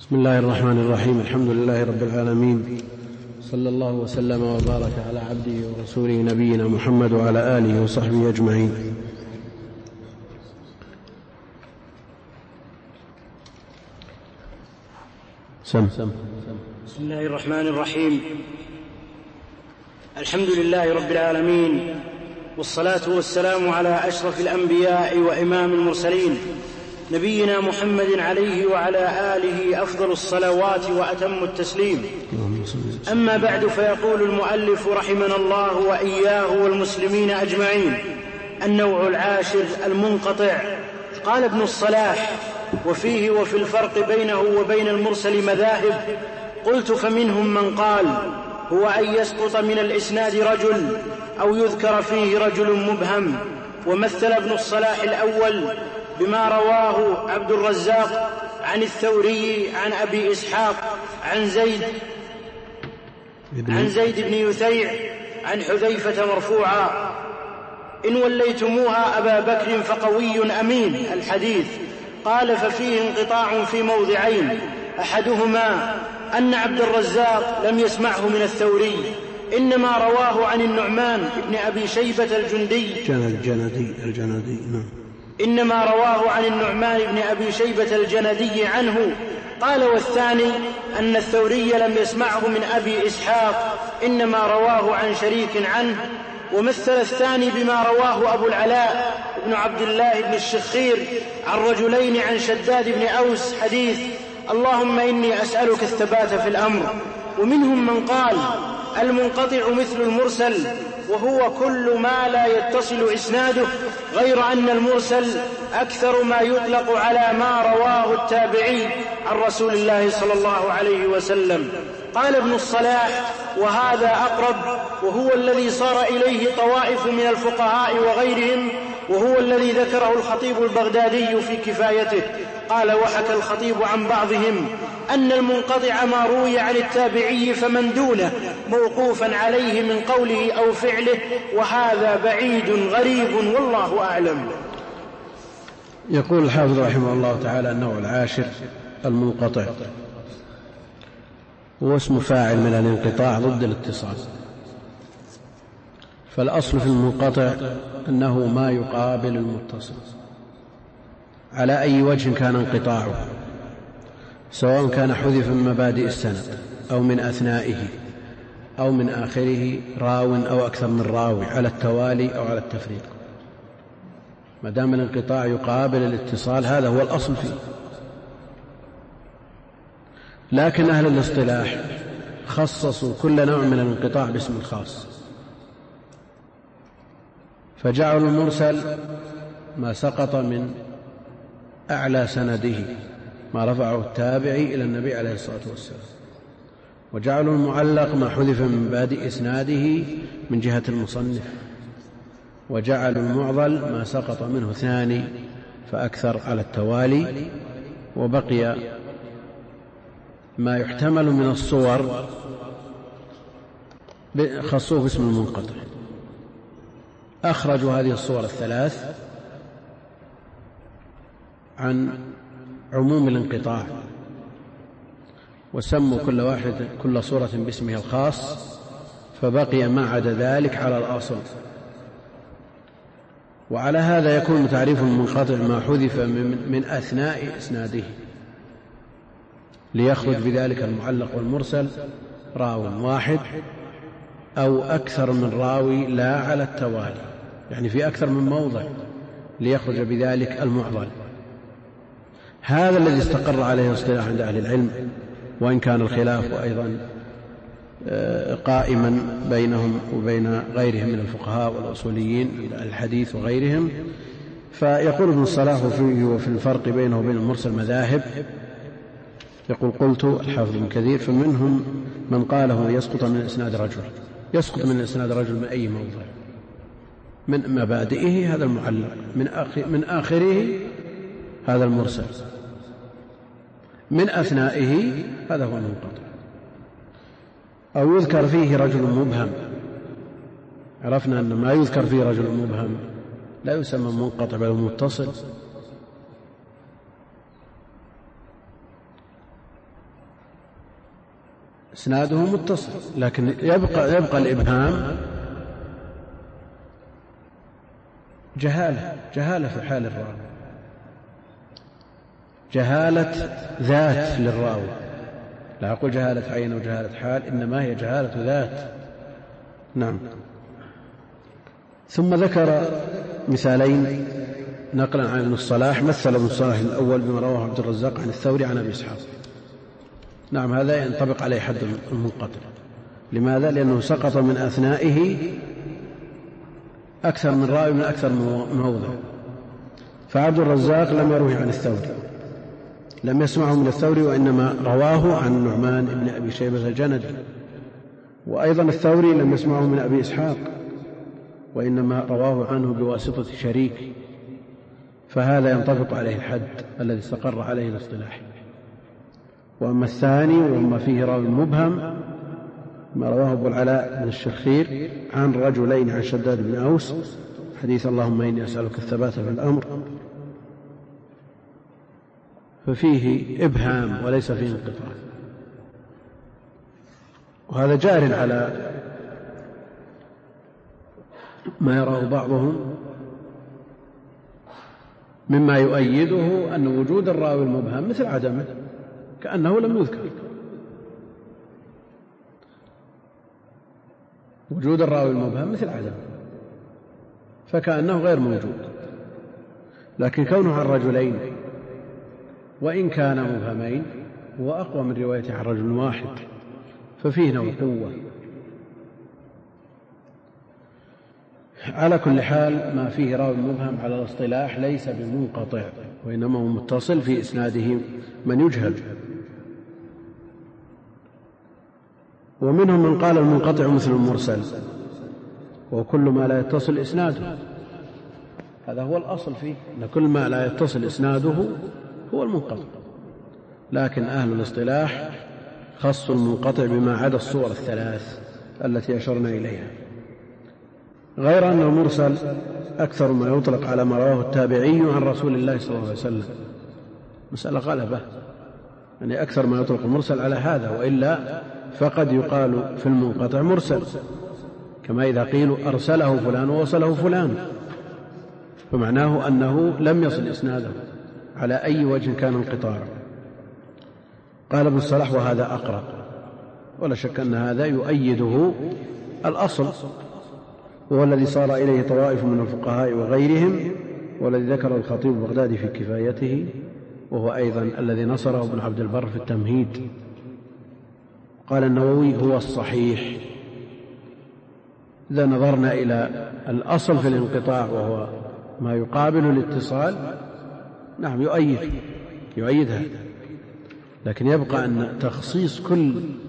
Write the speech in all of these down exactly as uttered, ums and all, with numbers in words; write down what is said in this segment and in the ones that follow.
بسم الله الرحمن الرحيم. الحمد لله رب العالمين، صلى الله وسلم وبارك على عبده ورسوله نبينا محمد وعلى آله وصحبه أجمعين. سم. بسم الله الرحمن الرحيم. الحمد لله رب العالمين، والصلاة والسلام على أشرف الأنبياء وإمام المرسلين نبينا محمد عليه وعلى آله أفضل الصلوات وأتم التسليم. أما بعد، فيقول المؤلف رحمنا الله وإياه والمسلمين أجمعين: النوع العاشر المنقطع. قال ابن الصلاح: وفيه وفي الفرق بينه وبين المرسل مذاهب. قلت: فمنهم من قال هو أن يسقط من الإسناد رجل أو يذكر فيه رجل مبهم. ومثل ابن الصلاح الأول بما رواه عبد الرزاق عن الثوري عن أبي إسحاق عن زيد عن زيد بن يثيع عن حذيفة مرفوعا: إن وليتموها أبا بكر فقوي أمين الحديث. قال: ففيه انقطاع في موضعين: أحدهما أن عبد الرزاق لم يسمعه من الثوري، إنما رواه عن النعمان بن أبي شيبة الجندي الجندي الجندي نعم إنما رواه عن النعمان بن أبي شيبة الجندي عنه. قال: والثاني أن الثوري لم يسمعه من أبي إسحاق، إنما رواه عن شريك عنه. ومثل الثاني بما رواه أبو العلاء بن عبد الله بن الشخير عن رجلين عن شداد بن أوس حديث: اللهم إني أسألك الثبات في الأمر. ومنهم من قال: المنقطع مثل المرسل، وهو كل ما لا يتصل إسناده، غير أن المرسل أكثر ما يطلق على ما رواه التابعي عن رسول الله صلى الله عليه وسلم. قال ابن الصلاح: وهذا أقرب، وهو الذي صار إليه طوائف من الفقهاء وغيرهم، وهو الذي ذكره الخطيب البغدادي في كفايته. قال: وحكى الخطيب عن بعضهم أن المنقطع ما روي عن التابعي فمن دونه موقوفا عليه من قوله أو فعله، وهذا بعيد غريب والله أعلم. يقول الحافظ رحمه الله تعالى: النوع العاشر المنقطع، هو اسم فاعل من الانقطاع ضد الاتصال. فالأصل في المنقطع أنه ما يقابل المتصل على أي وجه كان انقطاعه، سواء كان حذف من مبادئ السند أو من أثنائه أو من آخره راو أو أكثر من راوي على التوالي أو على التفريق، ما دام الانقطاع يقابل الاتصال هذا هو الأصل فيه. لكن أهل الاصطلاح خصصوا كل نوع من الانقطاع باسم خاص، فجعلوا المرسل ما سقط من أعلى سنده، ما رفعه التابعي إلى النبي عليه الصلاة والسلام، وجعلوا المعلق ما حذف من مبادئ إسناده من جهة المصنف، وجعلوا المعضل ما سقط منه ثاني فأكثر على التوالي، وبقي ما يحتمل من الصور خصوه باسم المنقطع. أخرجوا هذه الصور الثلاث عن عموم الانقطاع، وسموا كل واحد كل صورة باسمها الخاص، فبقي ما عدا ذلك على الأصل. وعلى هذا يكون تعريف المنقطع ما حذف من أثناء إسناده، ليخرج بذلك المعلق والمرسل راو واحد أو أكثر من راوي لا على التوالي، يعني في أكثر من موضع، ليخرج بذلك المعضل. هذا الذي استقر عليه الاصطلاح عند أهل العلم، وإن كان الخلاف أيضا قائما بينهم وبين غيرهم من الفقهاء والأصوليين الحديث وغيرهم. فيقول ابن الصلاح: فيه وفي الفرق بينه وبين المرسل مذاهب. يقول: قلت الحافظ بن كثير: فمنهم من قاله يسقط من الإسناد رجل. يسقط من الإسناد رجل من أي موضع؟ من مبادئه هذا المعلق، من, من آخره هذا المرسل، من أثنائه هذا هو المنقطع. أو يذكر فيه رجل مبهم. عرفنا أن ما يذكر فيه رجل مبهم لا يسمى منقطع بل متصل. إسناده متصل، لكن يبقى, يبقى الإبهام جهالة جهالة في حال الراوي، جهالة ذات للراوي، لا أقول جهالة عين وجهالة حال، إنما هي جهالة ذات. نعم. ثم ذكر مثالين نقلا عن ابن الصلاح. مثل ابن الصلاح الأول بما رواه عبد الرزاق عن الثوري عن أبي إسحاق. نعم، هذا ينطبق عليه حد المنقطع. لماذا؟ لأنه سقط من أثنائه أكثر من راوي من أكثر من موضع. فعبد الرزاق لم يروه عن الثوري، لم يسمعه من الثوري، وإنما رواه عن النعمان بن أبي شيبة الجندي. وأيضا الثوري لم يسمعه من أبي إسحاق، وإنما رواه عنه بواسطة شريك. فهذا ينطبق عليه الحد الذي استقر عليه الاصطلاح. وأما الثاني وما فيه راوي مبهم ما رواه أبو العلاء بن الشخير عن رجلين عن شداد بن أوس حديث اللهم إني أسألك الثبات في الأمر، ففيه إبهام وليس فيه انقطاع. وهذا جار على ما يراه بعضهم مما يؤيده أن وجود الراوي المبهم مثل عدمه، كأنه لم يذكر. وجود الراوي المبهم مثل عدمه، فكأنه غير موجود. لكن كونه عن رجلين وإن كان مبهمين هو أقوى من روايته عن رجل واحد، ففيه نوع قوة. على كل حال ما فيه راوي مبهم على الاصطلاح ليس بمنقطع، وإنما هو متصل في إسناده من يجهل. ومنهم من قال المنقطع مثل المرسل، وكل ما لا يتصل إسناده. هذا هو الأصل فيه، أن كل ما لا يتصل إسناده هو المنقطع. لكن أهل الاصطلاح خصوا المنقطع بما عدا الصور الثلاث التي أشرنا إليها، غير أن المرسل أكثر ما يطلق على ما رواه التابعي عن رسول الله صلى الله عليه وسلم. مسألة غلبة، يعني أكثر ما يطلق المرسل على هذا، وإلا فقد يقال في المنقطع مرسل، كما إذا قيل أرسله فلان ووصله فلان، فمعناه أنه لم يصل إسناده على أي وجه كان انقطاع. قال ابن الصلاح وهذا أقرب، ولا شك أن هذا يؤيده الأصل، وهو الذي صار إليه طوائف من الفقهاء وغيرهم، والذي ذكر الخطيب البغدادي في كفايته، وهو أيضا الذي نصره ابن عبد البر في التمهيد. قال النووي هو الصحيح. إذا نظرنا إلى الأصل في الانقطاع وهو ما يقابل الاتصال، نعم يؤيد يؤيد هذا، لكن يبقى أن تخصيص كل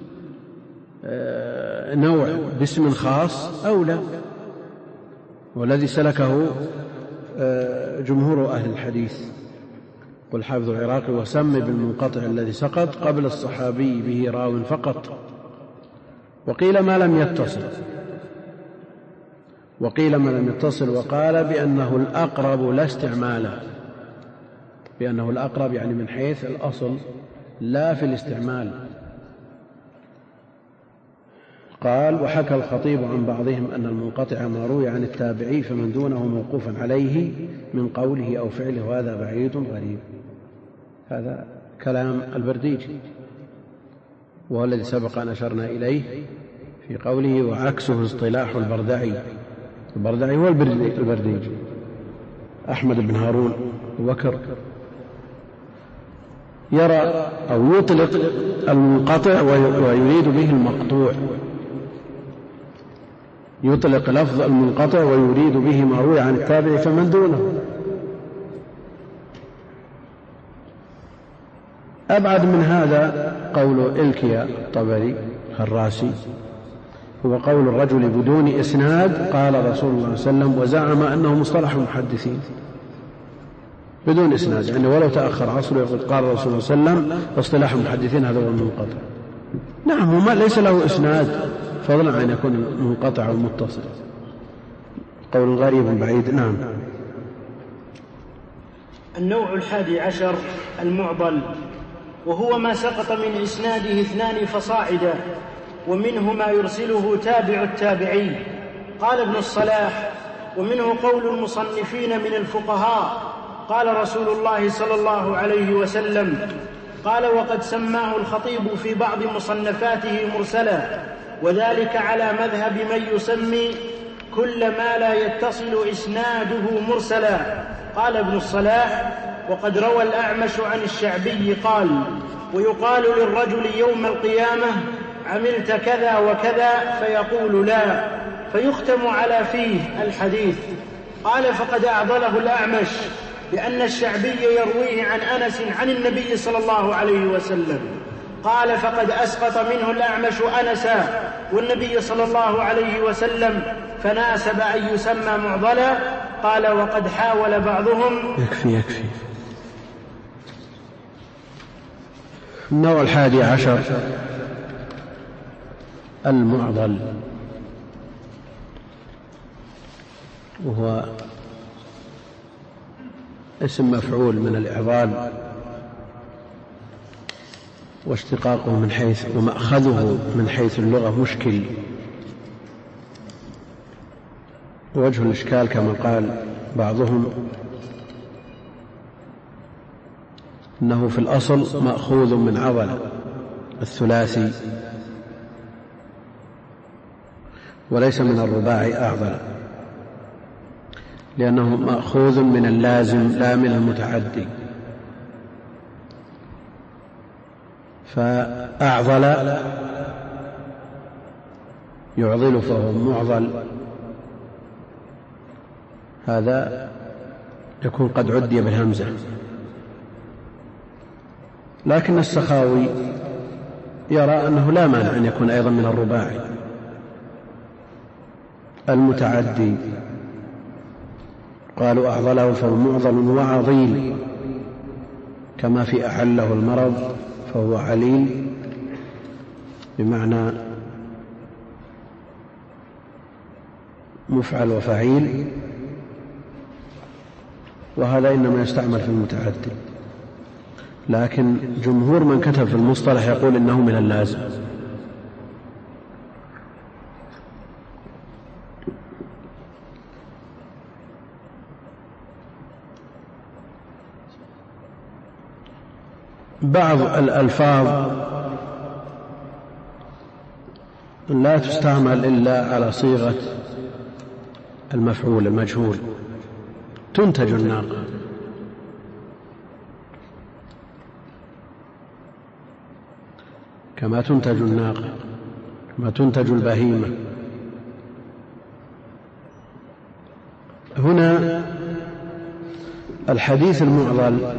نوع باسم خاص أولى، والذي سلكه جمهور أهل الحديث. والحافظ العراقي وسم بالمنقطع الذي سقط قبل الصحابي به راو فقط. وقيل ما لم يتصل، وقيل ما لم يتصل، وقال بأنه الأقرب لا استعماله، بأنه الأقرب يعني من حيث الأصل لا في الاستعمال. قال وحكى الخطيب عن بعضهم أن المنقطع ما روي عن التابعي فمن دونه موقوفا عليه من قوله أو فعله، وهذا بعيد غريب. هذا كلام البرديجي، وهو الذي سبق أن أشرنا إليه في قوله وعكسه اصطلاح البردعي. البردعي هو البرديجي أحمد بن هارون وبكر، يرى أو يطلق المنقطع ويريد به المقطوع، يطلق لفظ المنقطع ويريد به ما روي عن التابع فمن دونه. أبعد من هذا قول إلكيا الطبري الراسي، هو قول الرجل بدون إسناد قال رسول الله صلى الله عليه وسلم وزعم أنه مصطلح المحدثين بدون إسناد، يعني ولو تأخر عصره يقول قال الرسول صلى الله عليه وسلم اصطلاح المحدثين هذا هو المنقطع. نعم، وما ليس له إسناد فضلا عن يكون منقطع ومتصل، قول غريب بعيد. نعم. النوع الحادي عشر المعضل، وهو ما سقط من إسناده اثنان فصاعدا، ومنه ما يرسله تابع التابعي. قال ابن الصلاح: ومنه قول المصنفين من الفقهاء قال رسول الله صلى الله عليه وسلم. قال: وقد سماه الخطيب في بعض مصنفاته مرسلا، وذلك على مذهب من يسمي كل ما لا يتصل إسناده مرسلا. قال ابن الصلاح: وقد روى الأعمش عن الشعبي قال: ويقال للرجل يوم القيامة: عملت كذا وكذا، فيقول لا، فيختم على فيه الحديث. قال: فقد أعضله الأعمش بأن الشعبي يرويه عن أنس عن النبي صلى الله عليه وسلم. قال: فقد أسقط منه الأعمش أنسا والنبي صلى الله عليه وسلم، فناسب أن يسمى معضلا. قال: وقد حاول بعضهم. يكفي يكفي. النوع الحادي عشر المعضل، وهو اسم مفعول من الإعضال، واشتقاقه من حيث ومأخذه من حيث اللغة مشكل. ووجه الإشكال كما قال بعضهم إنه في الأصل مأخوذ من عضل الثلاثي وليس من الرباعي أعضل، لأنه مأخوذ من اللازم لا من المتعدي. فأعضل يعضل فهو معضل، هذا يكون قد عدي بالهمزة. لكن السخاوي يرى أنه لا مانع أن يكون أيضا من الرباعي المتعدي. قالوا: أعضله فهو معضل وعضيل، كما في أحله المرض فهو عليل، بمعنى مفعل وفعيل، وهذا إنما يستعمل في المتعدي. لكن جمهور من كتب في المصطلح يقول إنه من اللازم. بعض الألفاظ لا تستعمل إلا على صيغة المفعول المجهول. تنتج الناقة، كما تنتج الناقة، كما تنتج البهيمة. هنا الحديث المعضل،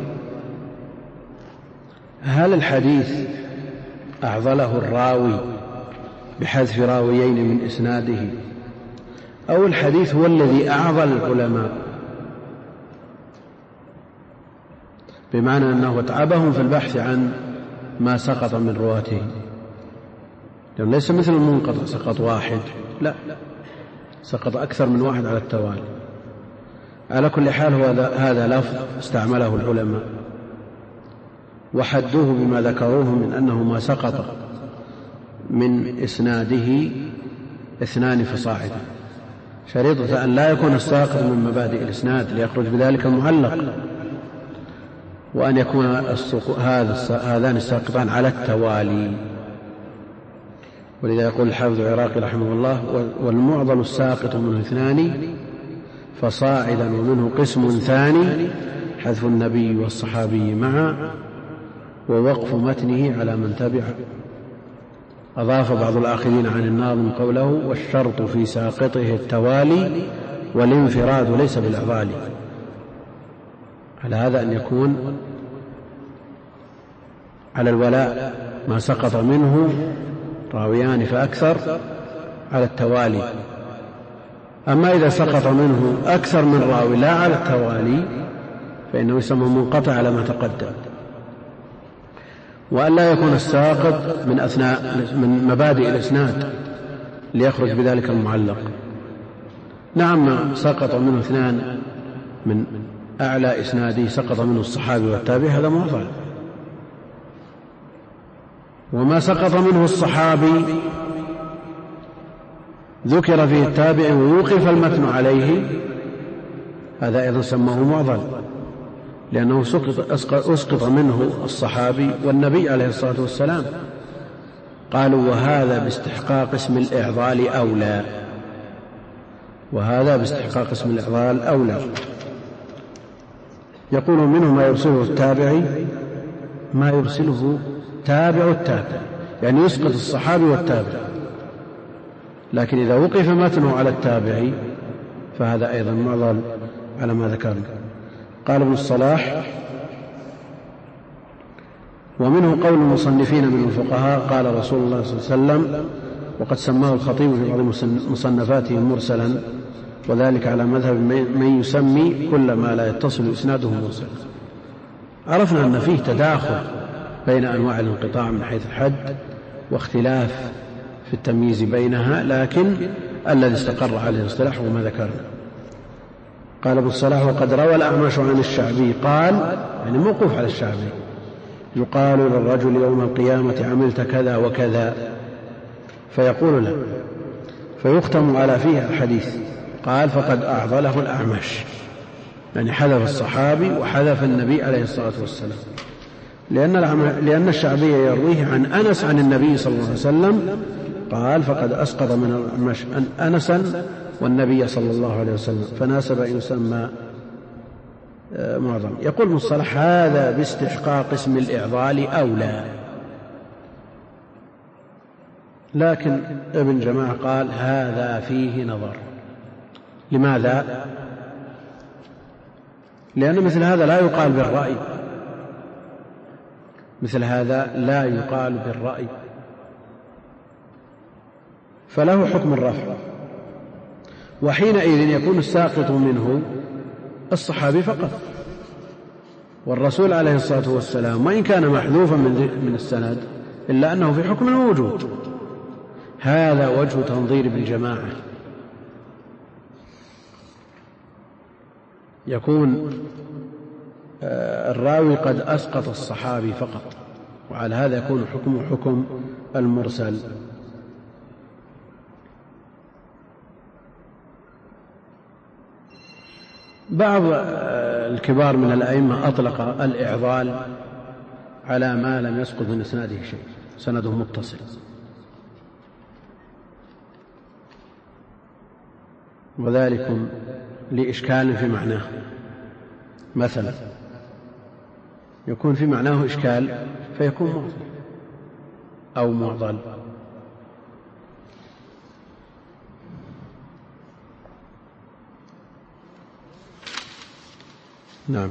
هل الحديث أعضله الراوي بحذف راويين من إسناده، أو الحديث هو الذي أعضل العلماء، بمعنى أنه اتعبهم في البحث عن ما سقط من رواته، لأنه ليس مثل المنقطع سقط واحد، لا، سقط أكثر من واحد على التوالي. على كل حال هو هذا لفظ استعمله العلماء، وحدوه بما ذكروه من أنه ما سقط من إسناده اثنان فصاعدا، شريطة أن لا يكون الساقط من مبادئ الإسناد ليخرج بذلك المعلق، وأن يكون هذان الساقطان على التوالي. ولذا يقول الحافظ العراقي رحمه الله: والمعضل الساقط منه اثنان فصاعدا، ومنه قسم ثاني حذف النبي والصحابي معا، ووقف متنه على من تبع. أضاف بعض الآخرين عن الناظم قوله: والشرط في ساقطه التوالي والانفراد ليس بالإعضال. على هذا أن يكون على الولاء ما سقط منه راويان فأكثر على التوالي. أما إذا سقط منه أكثر من راوي لا على التوالي فإنه يسمى منقطع على ما تقدم. وأن لا يكون الساقط من أثناء من مبادئ الإسناد ليخرج بذلك المعلق. نعم، سقط منه اثنان من أعلى إسناده، سقط منه الصحابي والتابعي، هذا معضل، وما سقط منه الصحابي ذكر فيه التابع ويوقف المتن عليه، هذا أيضا سماه معضل، لأنه أسقط منه الصحابي والنبي عليه الصلاة والسلام. قالوا وهذا باستحقاق اسم الإعضال أولى، وهذا باستحقاق اسم الإعضال أولى. يقول منه ما يرسله التابعي، ما يرسله تابع التابع، يعني يسقط الصحابي والتابع، لكن إذا وقف متنه على التابعي فهذا أيضا معضل على ما ذكرنا. قال ابن الصلاح: ومنه قول المصنفين من الفقهاء قال رسول الله صلى الله عليه وسلم، وقد سماه الخطيب في بعض مصنفاته مرسلا، وذلك على مذهب من يسمي كل ما لا يتصل إسناده مرسلا. عرفنا أن فيه تداخل بين أنواع الانقطاع من حيث الحد واختلاف في التمييز بينها، لكن الذي استقر عليه الاصطلاح وما ذكرنا. قال ابن الصلاح: وقد روى الأعمش عن الشعبي قال، يعني موقوف على الشعبي: يقال للرجل يوم القيامة عملت كذا وكذا، فيقول له، فيختم على فيه الحديث. قال: فقد أعضله الأعمش، يعني حذف الصحابي وحذف النبي عليه الصلاة والسلام، لأن, لأن الشعبي يرويه عن أنس عن النبي صلى الله عليه وسلم. قال: فقد أسقط من الأعمش أنسا والنبي صلى الله عليه وسلم، فناسب أن يسمى معظم. يقول مصطلح: هذا باستحقاق اسم الإعضال أولى. لكن ابن جماعة قال: هذا فيه نظر. لماذا؟ لأن مثل هذا لا يقال بالرأي، مثل هذا لا يقال بالرأي، فله حكم الرفع، وحينئذ يكون الساقط منه الصحابي فقط، والرسول عليه الصلاة والسلام وإن كان محذوفا من السند إلا أنه في حكم الموجود. هذا وجه تنظير بالجماعة، يكون الراوي قد أسقط الصحابي فقط، وعلى هذا يكون حكم حكم المرسل. بعض الكبار من الأئمة أطلق الإعضال على ما لم يسقط من إسناده شيء، سنده متصل، وذلك لإشكال في معناه. مثلا يكون في معناه إشكال فيكون معضل أو معضل. نعم.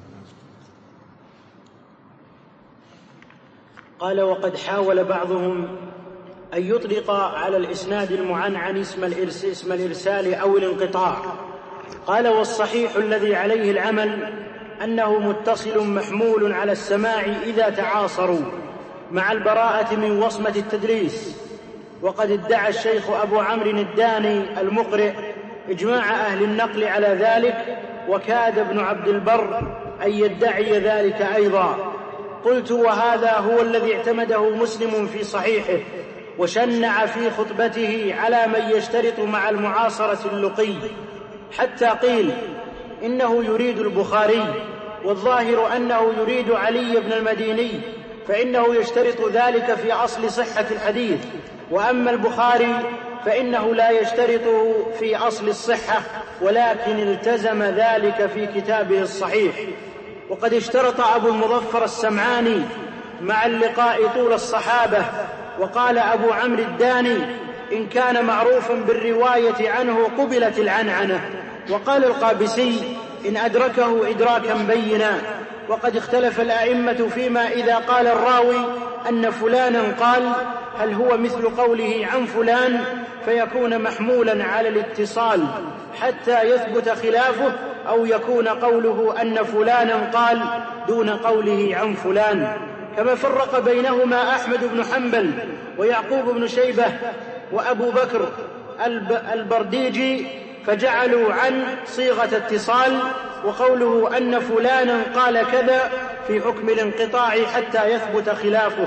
قال: وقد حاول بعضهم أن يطلق على الإسناد المعنعن اسم الإرسال أو الانقطاع. قال: والصحيح الذي عليه العمل أنه متصل محمول على السماع إذا تعاصروا مع البراءة من وصمة التدليس. وقد ادعى الشيخ أبو عمرو الداني المقرئ إجماع أهل النقل على ذلك، وكاد ابن عبد البر أن يدعي ذلك أيضا. قلت: وهذا هو الذي اعتمده مسلم في صحيحه، وشنع في خطبته على من يشترط مع المعاصرة اللقي، حتى قيل إنه يريد البخاري، والظاهر أنه يريد علي بن المديني، فإنه يشترط ذلك في أصل صحة الحديث، وأما البخاري فإنه لا يشترطه في أصل الصحة، ولكن التزم ذلك في كتابه الصحيح. وقد اشترط أبو المظفر السمعاني مع اللقاء طول الصحابة. وقال أبو عمرو الداني: إن كان معروفا بالرواية عنه قبلت العنعنة. وقال القابسي: إن أدركه إدراكا بينا. وقد اختلف الأئمة فيما إذا قال الراوي أن فلانا قال، هل هو مثل قوله عن فلان فيكون محمولا على الاتصال حتى يثبت خلافه، أو يكون قوله أن فلانا قال دون قوله عن فلان. كما فرق بينهما أحمد بن حنبل ويعقوب بن شيبة وأبو بكر البرديجي، فجعلوا عن صيغة اتصال، وقوله أن فلانا قال كذا في حكم الانقطاع حتى يثبت خلافه.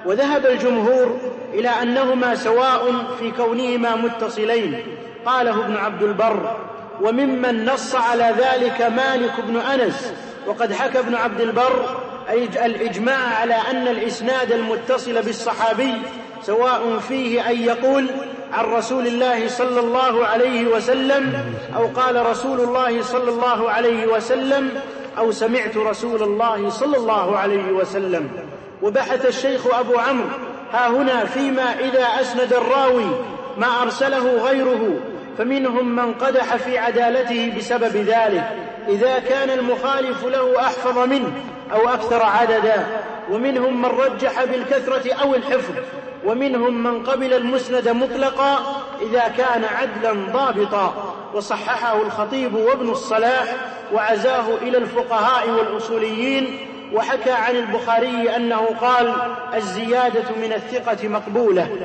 وذهب الجمهور إلى أنهما سواء في كونهما متصلين. قاله ابن عبد البر. وممن نص على ذلك مالك بن أنس. وقد حكى ابن عبد البر الإجماع على أن الإسناد المتصل بالصحابي سواء فيه أن يقول عن رسول الله صلى الله عليه وسلم أو قال رسول الله صلى الله عليه وسلم أو سمعت رسول الله صلى الله عليه وسلم. وبحث الشيخ أبو عمرو ها هنا فيما إذا أسند الراوي ما أرسله غيره، فمنهم من قدح في عدالته بسبب ذلك إذا كان المخالف له أحفظ منه أو أكثر عددا، ومنهم من رجح بالكثرة أو الحفظ، ومنهم من قبل المسند مطلقا إذا كان عدلا ضابطا. وصححه الخطيب وابن الصلاح وعزاه إلى الفقهاء والأصوليين. وحكى عن البخاري أنه قال: الزيادة من الثقة مقبولة.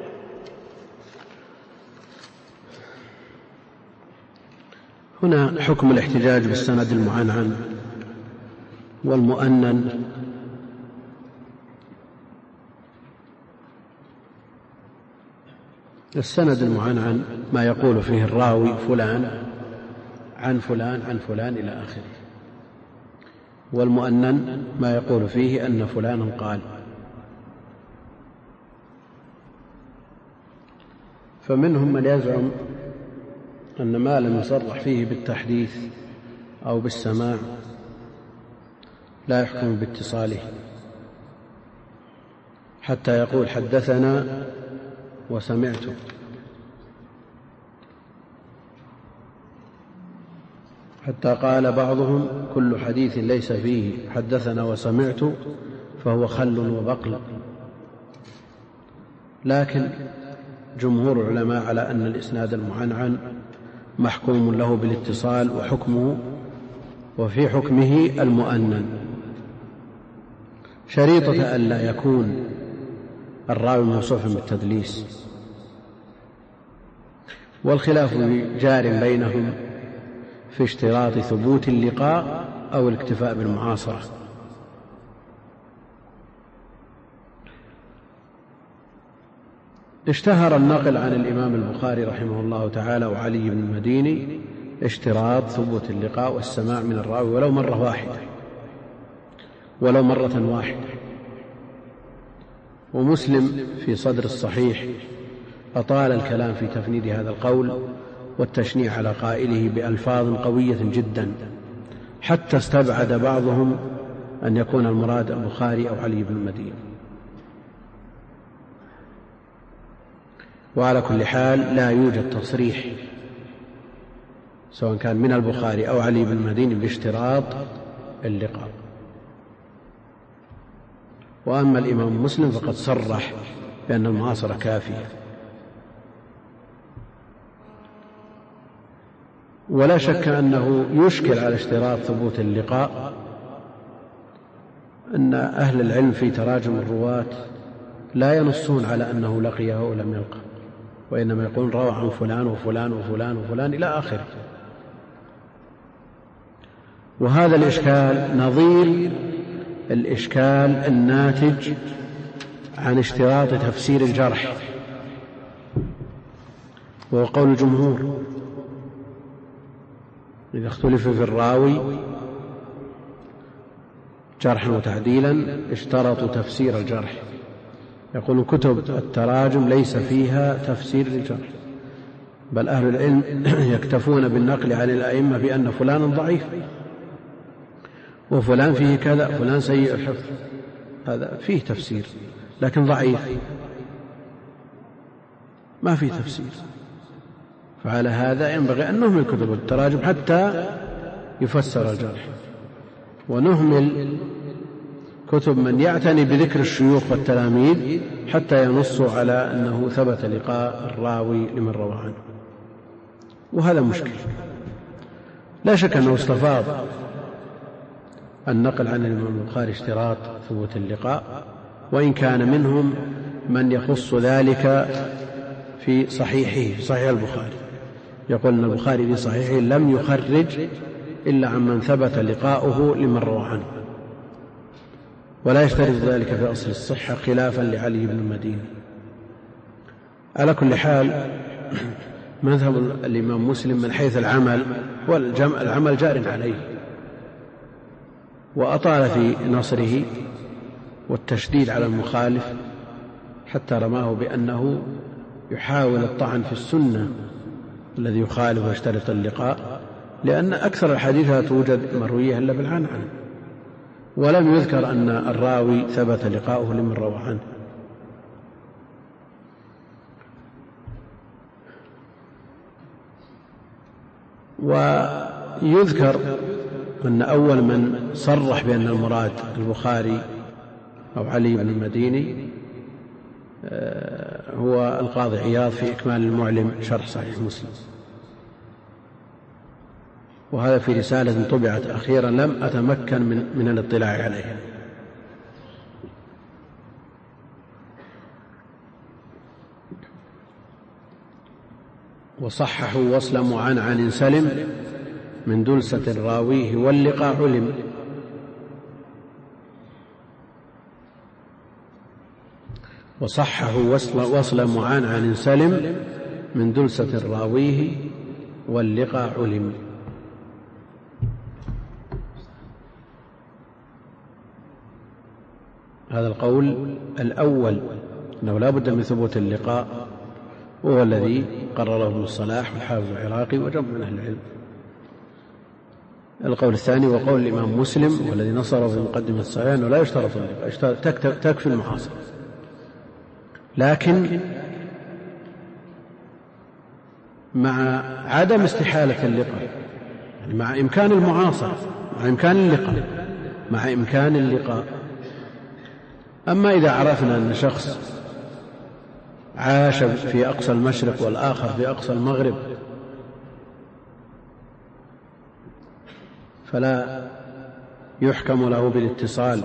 هنا حكم الاحتجاج بالسند المعنعن والمؤنن. السند المعنعن ما يقول فيه الراوي فلان عن فلان عن فلان إلى آخره، والمؤنن ما يقول فيه أن فلانا قال. فمنهم من يزعم أن ما لم يصرح فيه بالتحديث أو بالسماع لا يحكم باتصاله، حتى يقول حدثنا وسمعت. حتى قال بعضهم: كل حديث ليس فيه حدثنا وسمعت فهو خل وبقل. لكن جمهور العلماء على أن الإسناد المعنعن محكوم له بالاتصال، وحكمه وفي حكمه المؤنن، شريطة ألا يكون الراوي موصوفا بالتدليس. والخلاف جار بينهم في اشتراط ثبوت اللقاء أو الاكتفاء بالمعاصرة. اشتهر النقل عن الإمام البخاري رحمه الله تعالى وعلي بن المديني اشتراط ثبوت اللقاء والسماع من الراوي ولو مرة واحدة ولو مرة واحدة. ومسلم في صدر الصحيح أطال الكلام في تفنيد هذا القول والتشنيع على قائله بألفاظ قوية جدا، حتى استبعد بعضهم أن يكون المراد البخاري أو علي بن المديني. وعلى كل حال لا يوجد تصريح سواء كان من البخاري أو علي بن المديني باشتراط اللقاء. وأما الإمام مسلم فقد صرح بأن المعاصرة كافية. ولا شك أنه يشكل على اشتراط ثبوت اللقاء أن أهل العلم في تراجم الرواة لا ينصون على أنه لقيه أو لم يلقه، وإنما يقولون روى عن فلان وفلان وفلان وفلان إلى آخره. وهذا الإشكال نظير الإشكال الناتج عن اشتراط تفسير الجرح، وهو قول الجمهور: إذا اختلف في الراوي جرحا وتعديلا اشترطوا تفسير الجرح. يقول كتب التراجم ليس فيها تفسير للجرح، بل أهل العلم يكتفون بالنقل عن الأئمة بأن فلانا ضعيف وفلان فيه كذا، فلان سيء الحفظ، هذا فيه تفسير، لكن ضعيف ما فيه تفسير. فعلى هذا ينبغي أن نهمل كتب التراجم حتى يفسر الجرح، ونهمل كتب من يعتني بذكر الشيوخ والتلاميذ حتى ينصوا على أنه ثبت لقاء الراوي لمن روى عنه. وهذا مشكل. لا شك أنه استفاض النقل عن الإمام البخاري اشتراط ثبوت اللقاء، وإن كان منهم من يخص ذلك في صحيحه، صحيح البخاري، يقول أن البخاري في صحيحه لم يخرج إلا عن من ثبت لقاؤه لمن روى عنه. ولا يشترط ذلك في أصل الصحة خلافا لعلي بن المديني. على كل حال مذهب الإمام مسلم من حيث العمل والعمل جار عليه، وأطال في نصره والتشديد على المخالف حتى رماه بأنه يحاول الطعن في السنة الذي يخالف ويشترط اللقاء، لأن أكثر الحديث لا توجد مروية إلا بالعنعنة، ولم يذكر أن الراوي ثبت لقاؤه لمن روى عنه. ويذكر أن أول من صرح بأن المراد البخاري أو علي بن المديني هو القاضي عياض في إكمال المعلم شرح صحيح مسلم، وهذا في رسالة طبعت أخيرا لم أتمكن من, من الاطلاع عليها. وصححوا وصل معنعن سلم من دلسة راويه واللقاء علم. وصححوا وصل, وصل معنعن سلم من دلسة راويه واللقاء علم. هذا القول الأول أنه لا بد من ثبوت اللقاء، وهو الذي قرره ابن الصلاح والحافظ العراقي وجمع من أهل العلم. القول الثاني وقول الإمام مسلم والذي نصره في مقدمة الصحيح أنه لا يشترط اللقاء، تكفي المعاصرة، لكن مع عدم استحالة اللقاء، يعني مع إمكان المعاصرة، مع إمكان اللقاء، مع إمكان اللقاء. أما إذا عرفنا أن شخص عاش في أقصى المشرق والآخر في أقصى المغرب فلا يحكم له بالاتصال.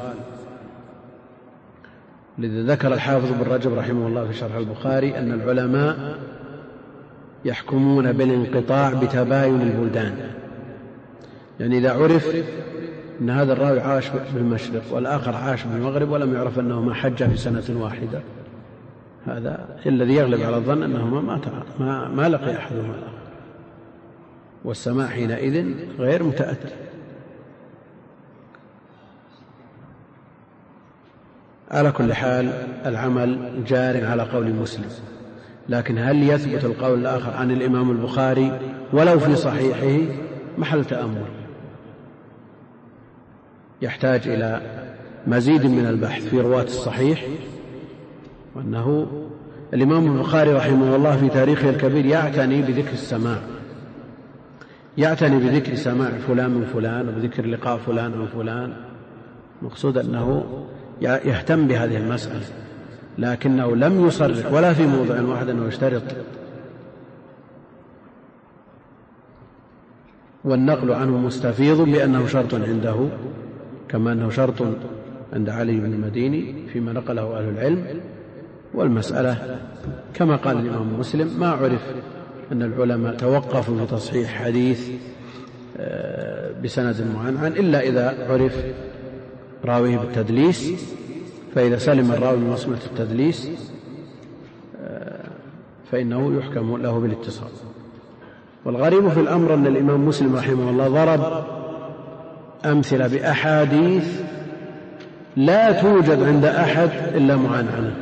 لذا ذكر الحافظ بن رجب رحمه الله في شرح البخاري أن العلماء يحكمون بالانقطاع بتباين البلدان، يعني إذا عرف أن هذا الراوي عاش بالمشرق والآخر عاش بالمغرب ولم يعرف أنهما حجا في سنة واحدة، هذا الذي يغلب على الظن أنهما ما, ما, ما لقي أحدهما الآخر، والسماع حينئذ غير متأتي. على كل حال العمل جار على قول مسلم، لكن هل يثبت القول الآخر عن الإمام البخاري ولو في صحيحه محل تأمل، يحتاج إلى مزيد من البحث في رواة الصحيح. وأنه الإمام البخاري رحمه الله في تاريخه الكبير يعتني بذكر السماع، يعتني بذكر سماع فلان من فلان وبذكر لقاء فلان من فلان، مقصود أنه يهتم بهذه المسألة، لكنه لم يصرح ولا في موضع واحد أنه يشترط. والنقل عنه مستفيض بأنه شرط عنده، كما أنه شرط عند علي بن المديني فيما نقله أهل العلم. والمسألة كما قال الإمام مسلم ما عرف أن العلماء توقفوا في تصحيح حديث بسند معنعن إلا إذا عرف راويه بالتدليس، فإذا سلم الراوي من وصمة التدليس فإنه يحكم له بالاتصال. والغريب في الأمر أن الإمام مسلم رحمه الله ضرب أمثلة بأحاديث لا توجد عند أحد إلا معنعنة.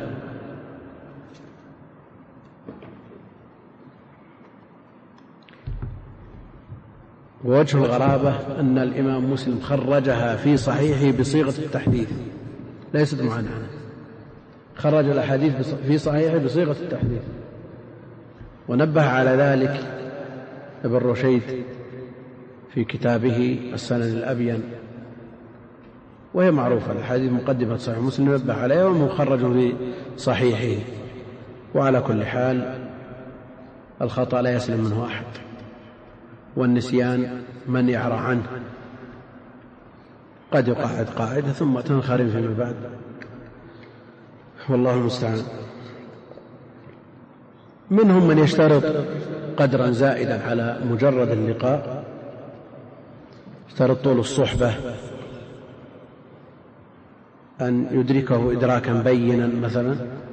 ووجه الغرابة أن الإمام مسلم خرجها في صحيحه بصيغة التحديث ليست معنعنة، خرج الأحاديث في صحيحه بصيغة التحديث. ونبه على ذلك ابن رشيد في كتابه السنن الأبين، وهي معروفة الحديث مقدمة صحيح مسلم نبه عليها ومخرج في صحيحه. وعلى كل حال الخطأ لا يسلم منه أحد، والنسيان من يعرى عنه، قد يقعد قاعدة ثم تنخرم فيما بعد، والله المستعان. منهم من يشترط قدرا زائدا على مجرد اللقاء، يشترط طول الصحبة أن يدركه إدراكا بينا مثلا.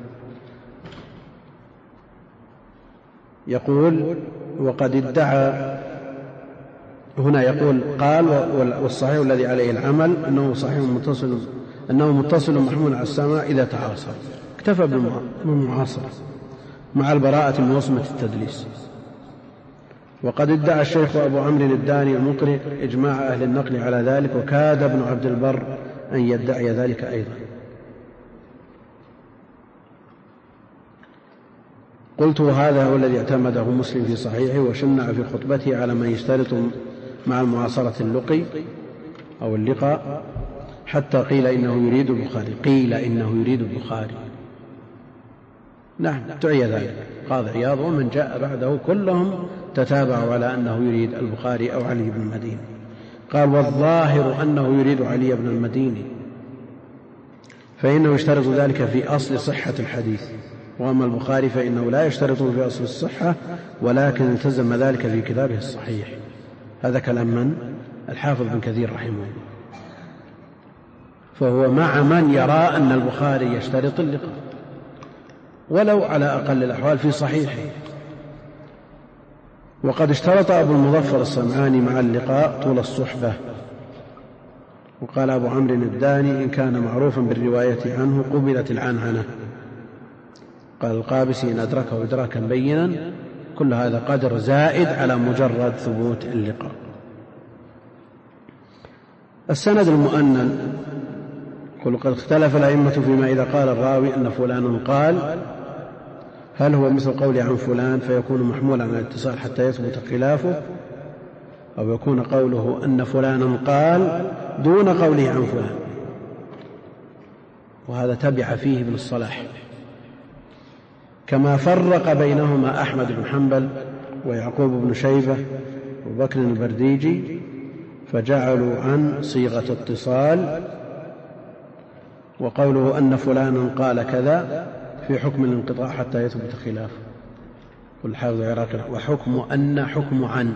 يقول وقد ادعى هنا، يقول قال والصحيح الذي عليه العمل أنه صحيح متصل أنه متصل محمول على السماع إذا تعاصر، اكتفى بالمعاصرة مع البراءة من وصمة التدليس. وقد ادعى الشيخ أبو عمرو الداني المقرئ إجماع أهل النقل على ذلك، وكاد ابن عبد البر أن يدعي ذلك أيضا. قلت هذا هو الذي اعتمده مسلم في صحيحه وشنع في خطبته على من يشترط مع المعاصرة اللقي أو اللقاء، حتى قيل إنه يريد البخاري قيل إنه يريد البخاري نعم دعي ذلك قاضي عياض ومن جاء بعده كلهم تتابعوا على أنه يريد البخاري أو علي بن المديني. قال والظاهر أنه يريد علي بن المديني، فإنه يشترط ذلك في أصل صحة الحديث، وأما البخاري فإنه لا يشترط في أصل الصحة ولكن التزم ذلك في كتابه الصحيح. هذا كلام من؟ الحافظ بن كثير رحمه الله. فهو مع من يرى أن البخاري يشترط اللقاء ولو على أقل الأحوال في صحيحه. وقد اشترط أبو المظفر الصنعاني مع اللقاء طول الصحبة. وقال أبو عمرو الداني إن كان معروفا بالرواية عنه قبلت العنعنة. قال القابسي إن أدركه إدراكا بينا. كل هذا قدر زائد على مجرد ثبوت اللقاء. السند المؤنن قل قد اختلف الأئمة فيما إذا قال الراوي أن فلانا قال هل هو مثل قولي عن فلان فيكون محمولا على الاتصال حتى يثبت خلافه، أو يكون قوله أن فلانا قال دون قوله عن فلان. وهذا تبع فيه ابن الصلاح، كما فرق بينهما أحمد بن حنبل ويعقوب بن شيبة وبكر البرديجي، فجعلوا عن صيغة اتصال، وقوله أن فلانا قال كذا في حكم الانقطاع حتى يثبت خلافه. والحافظ العراقي وحكم أن حكم عن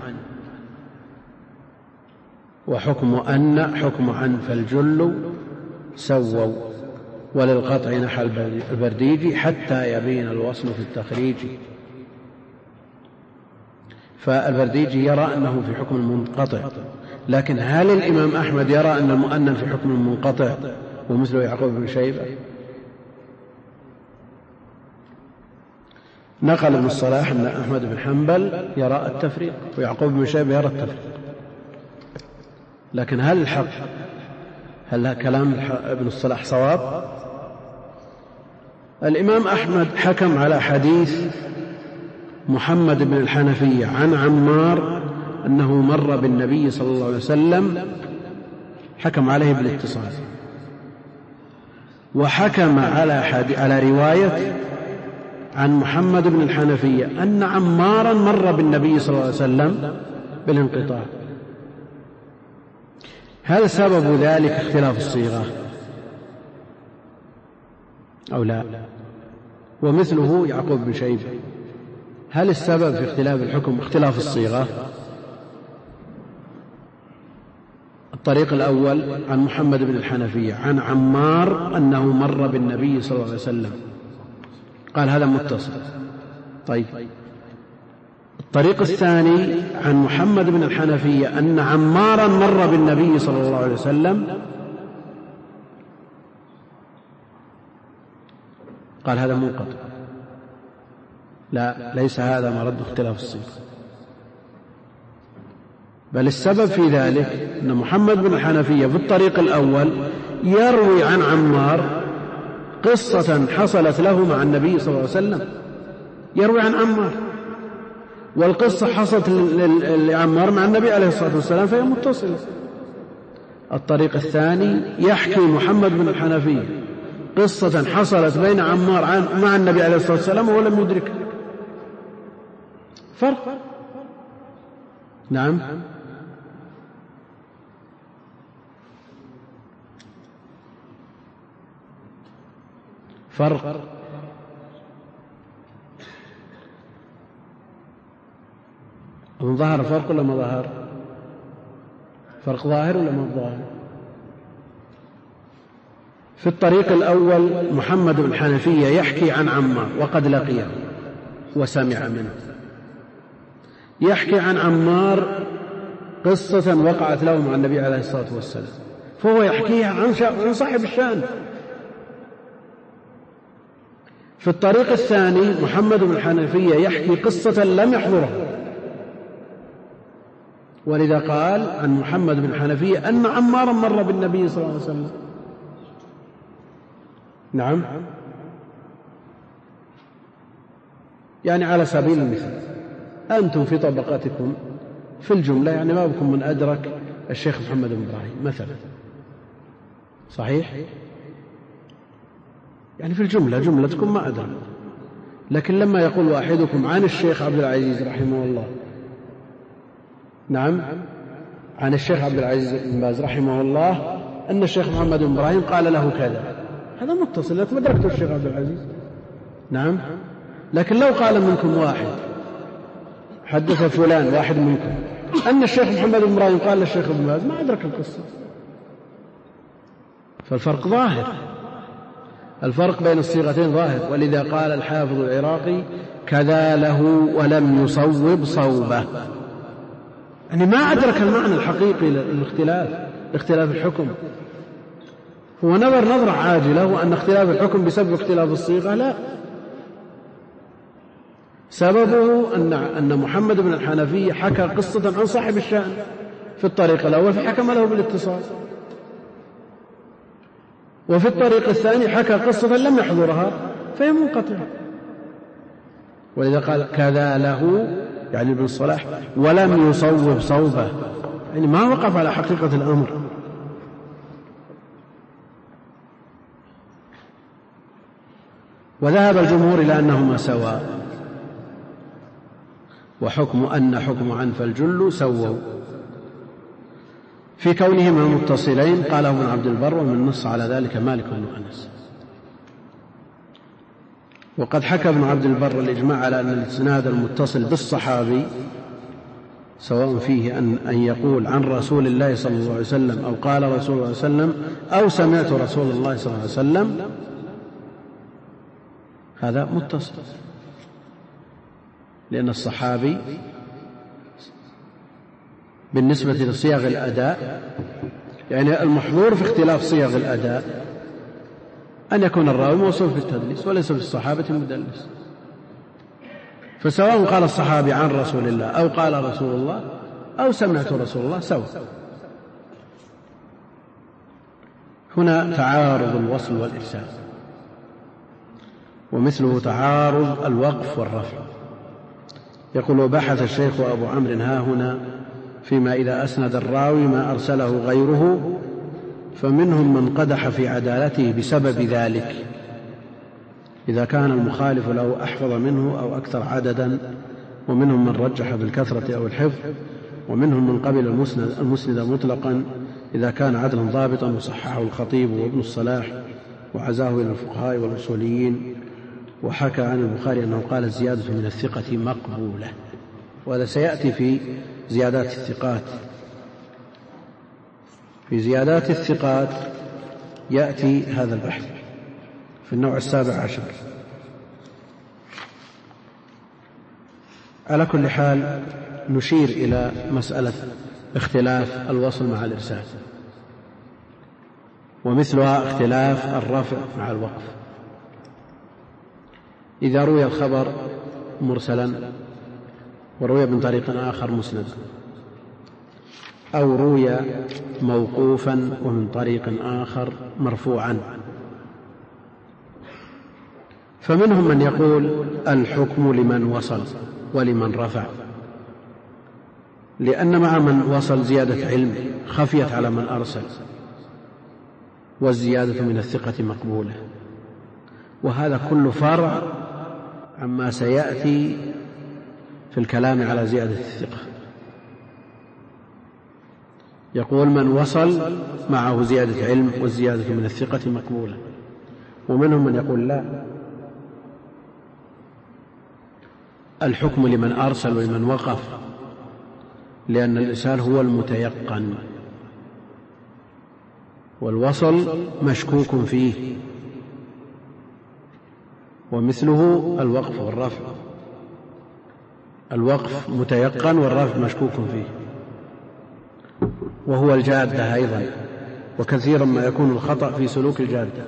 وحكم أن حكم عن فالجل سووا، وللقطع نحى البرديجي حتى يبين الوصل في التخريج. فالبرديجي يرى أنه في حكم المنقطع، لكن هل الإمام أحمد يرى أن المؤنن في حكم المنقطع ومثله يعقوب بن شيبة؟ نقل ابن الصلاح أن أحمد بن حنبل يرى التفريق ويعقوب بن شيبة يرى التفريق، لكن هل الحق هل كلام ابن الصلاح صواب؟ الإمام أحمد حكم على حديث محمد بن الحنفية عن عمار أنه مر بالنبي صلى الله عليه وسلم، حكم عليه بالاتصال، وحكم على, على رواية عن محمد بن الحنفية أن عمارا مر بالنبي صلى الله عليه وسلم بالانقطاع. هل سبب ذلك اختلاف الصيغة أو لا؟ ومثله يعقوب بن شيبة، هل السبب في اختلاف الحكم اختلاف الصيغة؟ الطريق الأول عن محمد بن الحنفية عن عمار أنه مر بالنبي صلى الله عليه وسلم، قال هذا متصل. طيب الطريق الثاني عن محمد بن الحنفية أن عمارا مر بالنبي صلى الله عليه وسلم، قال هذا منقطع. لا، ليس هذا مرد اختلاف الصيغة، بل السبب في ذلك أن محمد بن الحنفية في الطريق الأول يروي عن عمار قصة حصلت له مع النبي صلى الله عليه وسلم، يروي عن عمار، والقصة حصلت لعمار مع النبي عليه الصلاة والسلام فهي متصلة. الطريق الثاني يحكي محمد بن الحنفية قصة حصلت بين عمار مع النبي عليه الصلاة والسلام وهو لم يدركه، فرق. نعم، فرق. من ظهر فرق ولا ما ظهر؟ فرق ظاهر ولا ما ظاهر؟ في الطريق الأول محمد بن حنفية يحكي عن عمار وقد لقيه وسمع منه، يحكي عن عمار قصة وقعت له مع النبي عليه الصلاة والسلام، فهو يحكيها عن صاحب الشأن. في الطريق الثاني محمد بن حنفية يحكي قصة لم يحضرها، ولذا قال عن محمد بن حنفية أن عمارا مر بالنبي صلى الله عليه وسلم. نعم، يعني على سبيل المثال أنتم في طبقاتكم في الجملة يعني ما بكم من أدرك الشيخ محمد بن إبراهيم مثلا، صحيح؟ يعني في الجملة جملتكم ما أدرك، لكن لما يقول واحدكم عن الشيخ عبد العزيز رحمه الله، نعم، عن الشيخ عبد العزيز بن باز رحمه الله أن الشيخ محمد بن إبراهيم قال له كذا، هذا متصل، لكن ما أدركت الشيخ عبد العزيز. نعم، لكن لو قال منكم واحد حدث فلان واحد منكم أن الشيخ محمد بن إبراهيم قال للشيخ ابن باز، ما أدرك القصة. فالفرق ظاهر، الفرق بين الصيغتين ظاهر، ولذا قال الحافظ العراقي كذا له ولم يصوب صوبه، يعني ما أدرك المعنى الحقيقي للاختلاف، اختلاف الحكم. هو نظر نظرة عاجلة وأن اختلاف الحكم بسبب اختلاف الصيغة، لا، سببه أن أن محمد بن الحنفية حكى قصة عن صاحب الشأن في الطريق الأول فحكم له بالاتصال، وفي الطريق الثاني حكى قصة لم يحضرها فهي منقطعة، ولذا قال كذا له يعني ابن الصلاح ولم يصوب صوبه، يعني ما وقف على حقيقة الأمر. وذهب الجمهور إلى أنهما سواء، وحكم أن حكم عن فالجل سووا في كونهما متصلين، قاله ابن عبد البر، ومن نص على ذلك مالك بن أنس. وقد حكى ابن عبد البر الإجماع على أن الإسناد المتصل بالصحابي سواء فيه أن, أن يقول عن رسول الله صلى الله عليه وسلم أو قال رسول الله صلى الله عليه وسلم أو سمعت رسول الله صلى الله عليه وسلم، هذا متصل، لأن الصحابي بالنسبة لصيغ الأداء، يعني المحظور في اختلاف صيغ الأداء أن يكون الراوي موصوف بالتدليس وليس بالصحابة مدلس، فسواء قال الصحابي عن رسول الله أو قال رسول الله أو سمعت رسول الله سواء. هنا تعارض الوصل والإرسال، ومثله تعارض الوقف والرفع. يقول وبحث الشيخ أبو عمرو ها هنا فيما إذا أسند الراوي ما أرسله غيره، فمنهم من قدح في عدالته بسبب ذلك إذا كان المخالف له أحفظ منه أو أكثر عددا، ومنهم من رجح بالكثرة أو الحفظ، ومنهم من قبل المسند, المسند مطلقا إذا كان عدلا ضابطا، وصححه الخطيب وابن الصلاح وعزاه إلى الفقهاء والأصوليين. وحكى عن البخاري أنه قال الزيادة من الثقة مقبولة، وهذا سيأتي في زيادات الثقات. في زيادات الثقات يأتي هذا البحث في النوع السابع عشر. على كل حال نشير إلى مسألة اختلاف الوصل مع الإرسال، ومثلها اختلاف الرفع مع الوقف. إذا روي الخبر مرسلا وروي من طريق آخر مسندا، أو روي موقوفا ومن طريق آخر مرفوعا، فمنهم من يقول الحكم لمن وصل ولمن رفع، لأن مع من وصل زيادة علم خفيت على من أرسل، والزيادة من الثقة مقبولة. وهذا كل فرع عما سيأتي في الكلام على زيادة الثقة. يقول من وصل معه زيادة علم والزيادة من الثقة مقبولة، ومنهم من يقول لا، الحكم لمن أرسل ولمن وقف، لأن الإرسال هو المتيقن. والوصل مشكوك فيه، ومثله الوقف والرفع. الوقف متيقن والرفع مشكوك فيه، وهو الجادة أيضا، وكثيرا ما يكون الخطأ في سلوك الجادة.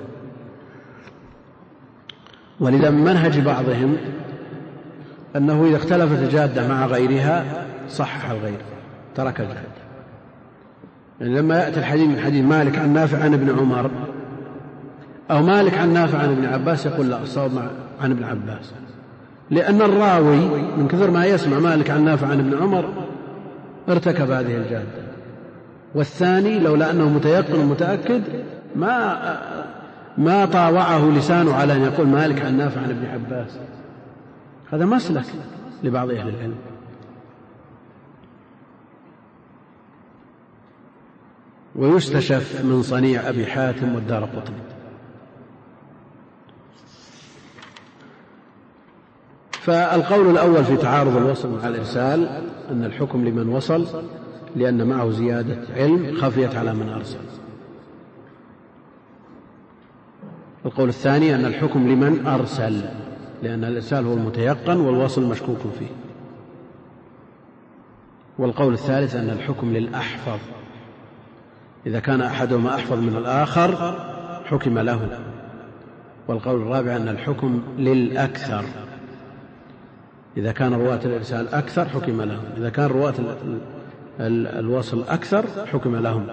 ولذا من منهج بعضهم أنه إذا اختلفت الجادة مع غيرها صحح الغير، ترك الجادة. يعني لما يأتي الحديث من حديث مالك عن نافع عن ابن عمر أو مالك عن نافع عن ابن عباس، يقول لا، الصواب عن ابن عباس، لأن الراوي من كثر ما يسمع مالك عن نافع عن ابن عمر ارتكب هذه الجادة. والثاني لولا أنه متيقن ومتأكد ما ما طاوعه لسانه على أن يقول مالك عن نافع عن ابن عباس. هذا مسلك لبعض أهل العلم. ويستشف من صنيع أبي حاتم والدارقطني. فالقول الأول في تعارض الوصل مع الإرسال أن الحكم لمن وصل لأن معه زيادة علم خفيت على من أرسل. القول الثاني أن الحكم لمن أرسل لأن الإرسال هو المتيقن والوصل مشكوك فيه. والقول الثالث أن الحكم للأحفظ، إذا كان أحدهما أحفظ من الآخر حكم له. والقول الرابع أن الحكم للأكثر، إذا كان رواة الإرسال أكثر حكم لهم، إذا كان رواة الوصل أكثر حكم لهم.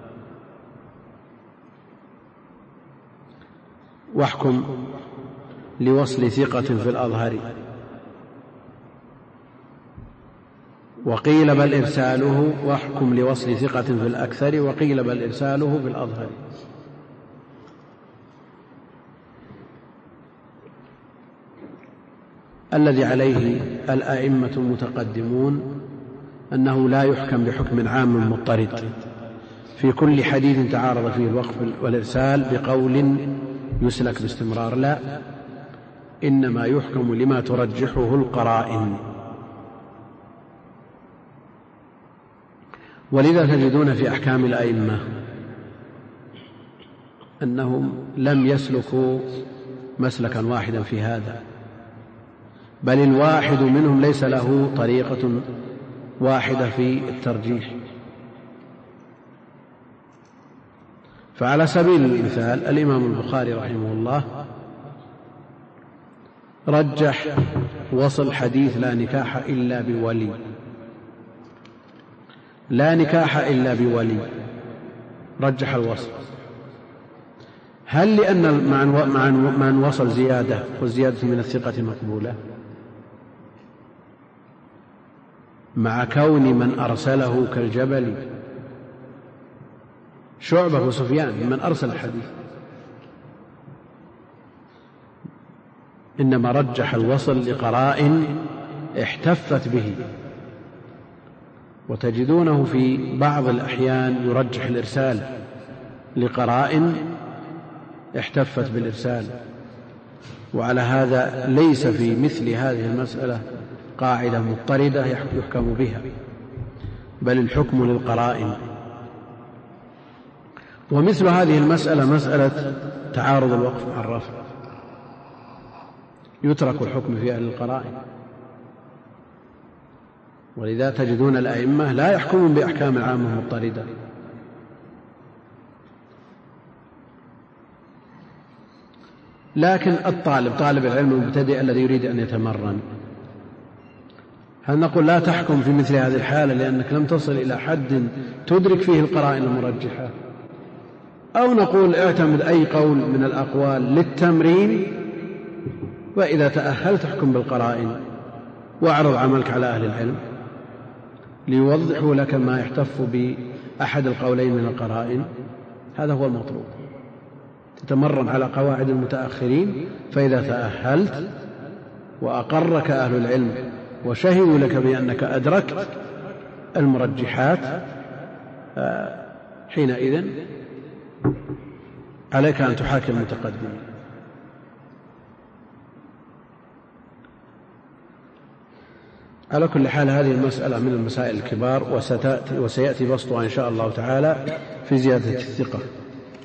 واحكم لوصل ثقة في الأظهر، وقيل بل إرساله، واحكم لوصل ثقة في الأكثر، وقيل بل إرساله في الأظهر. الذي عليه الأئمة المتقدمون أنه لا يحكم بحكم عام مضطرد في كل حديث تعارض فيه الوقف والإرسال بقول يسلك باستمرار، لا، إنما يحكم لما ترجحه القرائن. ولذا تجدون في أحكام الأئمة أنهم لم يسلكوا مسلكا واحدا في هذا، بل الواحد منهم ليس له طريقة واحدة في الترجيح. فعلى سبيل المثال الإمام البخاري رحمه الله رجح وصل حديث لا نكاح إلا بولي، لا نكاح إلا بولي، رجح الوصل. هل لأن من وصل زيادة والزيادة من الثقة مقبولة، مع كون من أرسله كالجبل شعبة وسفيان من أرسل الحديث، إنما رجح الوصل لقرائن احتفت به. وتجدونه في بعض الأحيان يرجح الإرسال لقرائن احتفت بالإرسال. وعلى هذا ليس في مثل هذه المسألة قاعدة مضطردة يحكم بها، بل الحكم للقرائن. ومثل هذه المسألة مسألة تعارض الوقف مع الرفع، يترك الحكم فيها للقرائن. ولذا تجدون الأئمة لا يحكمون بأحكام العامة المضطردة. لكن الطالب طالب العلم المبتدئ الذي يريد أن يتمرن، هل نقول لا تحكم في مثل هذه الحالة لأنك لم تصل إلى حد تدرك فيه القرائن المرجحة، أو نقول اعتمد أي قول من الأقوال للتمرين، وإذا تأهلت تحكم بالقرائن، واعرض عملك على أهل العلم ليوضحوا لك ما يحتف بأحد القولين من القرائن. هذا هو المطلوب، تتمرن على قواعد المتأخرين، فإذا تأهلت وأقرك أهل العلم وشهدوا لك بأنك أدركت المرجحات، حينئذ عليك أن تحاكم المتقدمين. على كل حال هذه المسألة من المسائل الكبار، وسيأتي بسطها إن شاء الله تعالى في زيادة الثقة.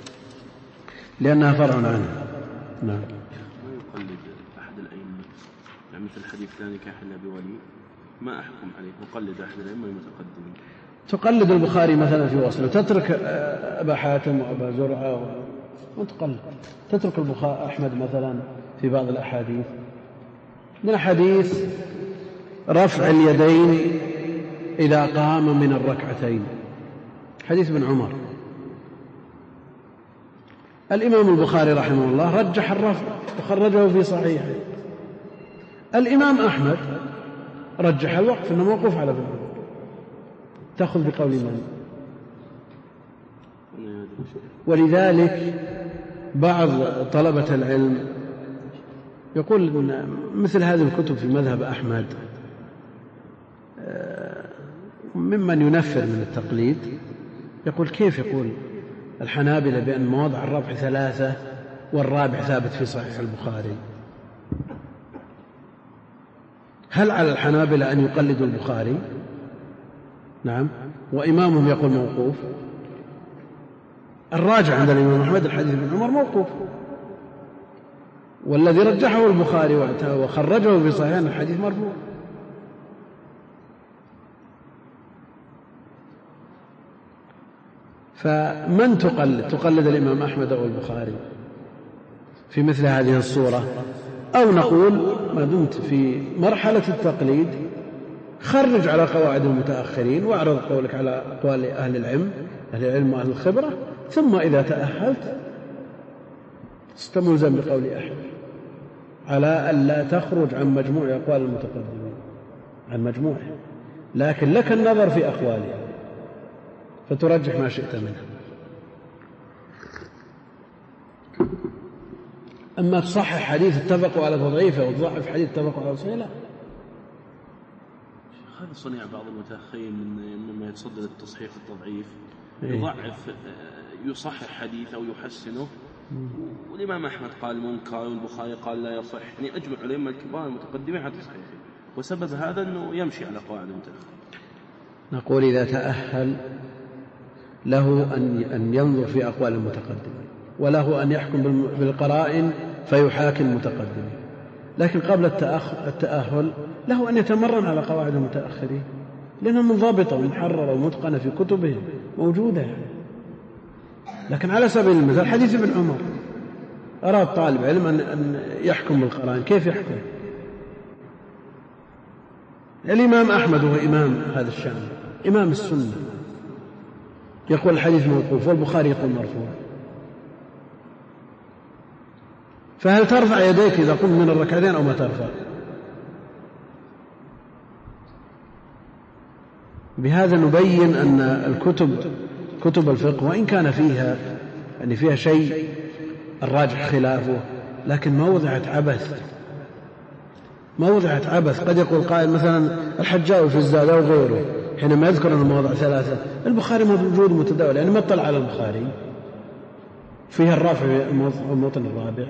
لأنها فرع عنها. نعم. ما يقلد أحد الأئمة، يعني مثل الحديث الثاني كأحد أبي ولي ما أحكم عليه، أقلد أحد الأئمة المتقدمين. تقلد البخاري مثلا في وصله، تترك أبا حاتم وأبا زرعة وتقلد، تترك البخاري أحمد مثلا في بعض الأحاديث، من حديث رفع اليدين إذا قام من الركعتين، حديث ابن عمر، الإمام البخاري رحمه الله رجح الرفع وخرجه في صحيحه. الإمام أحمد رجح الوقف إنه موقوف على ابن عمر. تأخذ بقول من؟ ولذلك بعض طلبة العلم يقول إن مثل هذه الكتب في مذهب أحمد ممن ينفر من التقليد. يقول كيف يقول الحنابلة بأن مواضع الرفع ثلاثة والرابع ثابت في صحيح البخاري؟ هل على الحنابلة أن يقلدوا البخاري؟ نعم، وإمامهم يقول موقوف. الراجع عند الإمام أحمد الحديث ابن عمر موقوف، والذي رجحه البخاري وخرجه في صحيح الحديث مرفوع. فمن تقلد؟ تقلد الإمام أحمد أو البخاري في مثل هذه الصورة؟ أو نقول ما دمت في مرحلة التقليد خرج على قواعد المتأخرين واعرض قولك على أقوال أهل العلم أهل العلم وأهل الخبرة، ثم إذا تأهلت استملزم بقول أحد على أن لا تخرج عن مجموع أقوال المتقدمين، عن مجموعه، لكن لك النظر في أقوالها فترجح ما شئت منها. أما تصحح حديث اتفقوا على تضعيفه وتضعف حديث اتفقوا على تصحيحه، لا. هذا صنيع بعض المتأخرين مما يتصدر التصحيح والتضعيف، إيه؟ يضعف يصحح حديث أو يحسنه، والإمام أحمد قال منكر والبخاري قال لا يصح، يعني أجمع الأئمة الكبار المتقدمين على تصحيحه، وسبب هذا أنه يمشي على قواعد المتأخرين. نقول إذا تأهل له أن ينظر في أقوال المتقدمين، وله أن يحكم بالقرائن فيحاكم المتقدمين، لكن قبل التأهل له أن يتمرن على قواعد المتأخرين، لأنها منضبطة ومحررة ومتقنة في كتبهم موجودة يعني. لكن على سبيل المثال حديث ابن عمر، أراد طالب علم أن يحكم بالقرائن، كيف يحكم؟ الإمام أحمد هو إمام هذا الشأن، إمام السنة، يقول الحديث موقوف والبخاري يقول مرفوع، فهل ترفع يديك إذا قمت من الركعتين أو ما ترفع؟ بهذا نبين أن الكتب كتب الفقه وإن كان فيها يعني فيها شيء الراجح خلافه، لكن موضعة عبث، موضعة عبث. قد يقول قائل مثلا الحجاوي في الزاد أو غيره حينما يذكر أن المواضع ثلاثة، البخاري موجود متداول، يعني ما اطلع على البخاري فيها الرافع الموطن الرابع.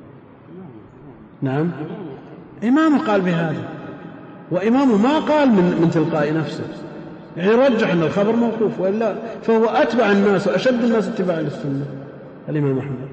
نعم، إمامه قال بهذا، وإمامه ما قال من, من تلقاء نفسه، يعني رجح أن الخبر موقوف، وإلا فهو أتبع الناس وأشد الناس اتباعا للسنة الإمام أحمد.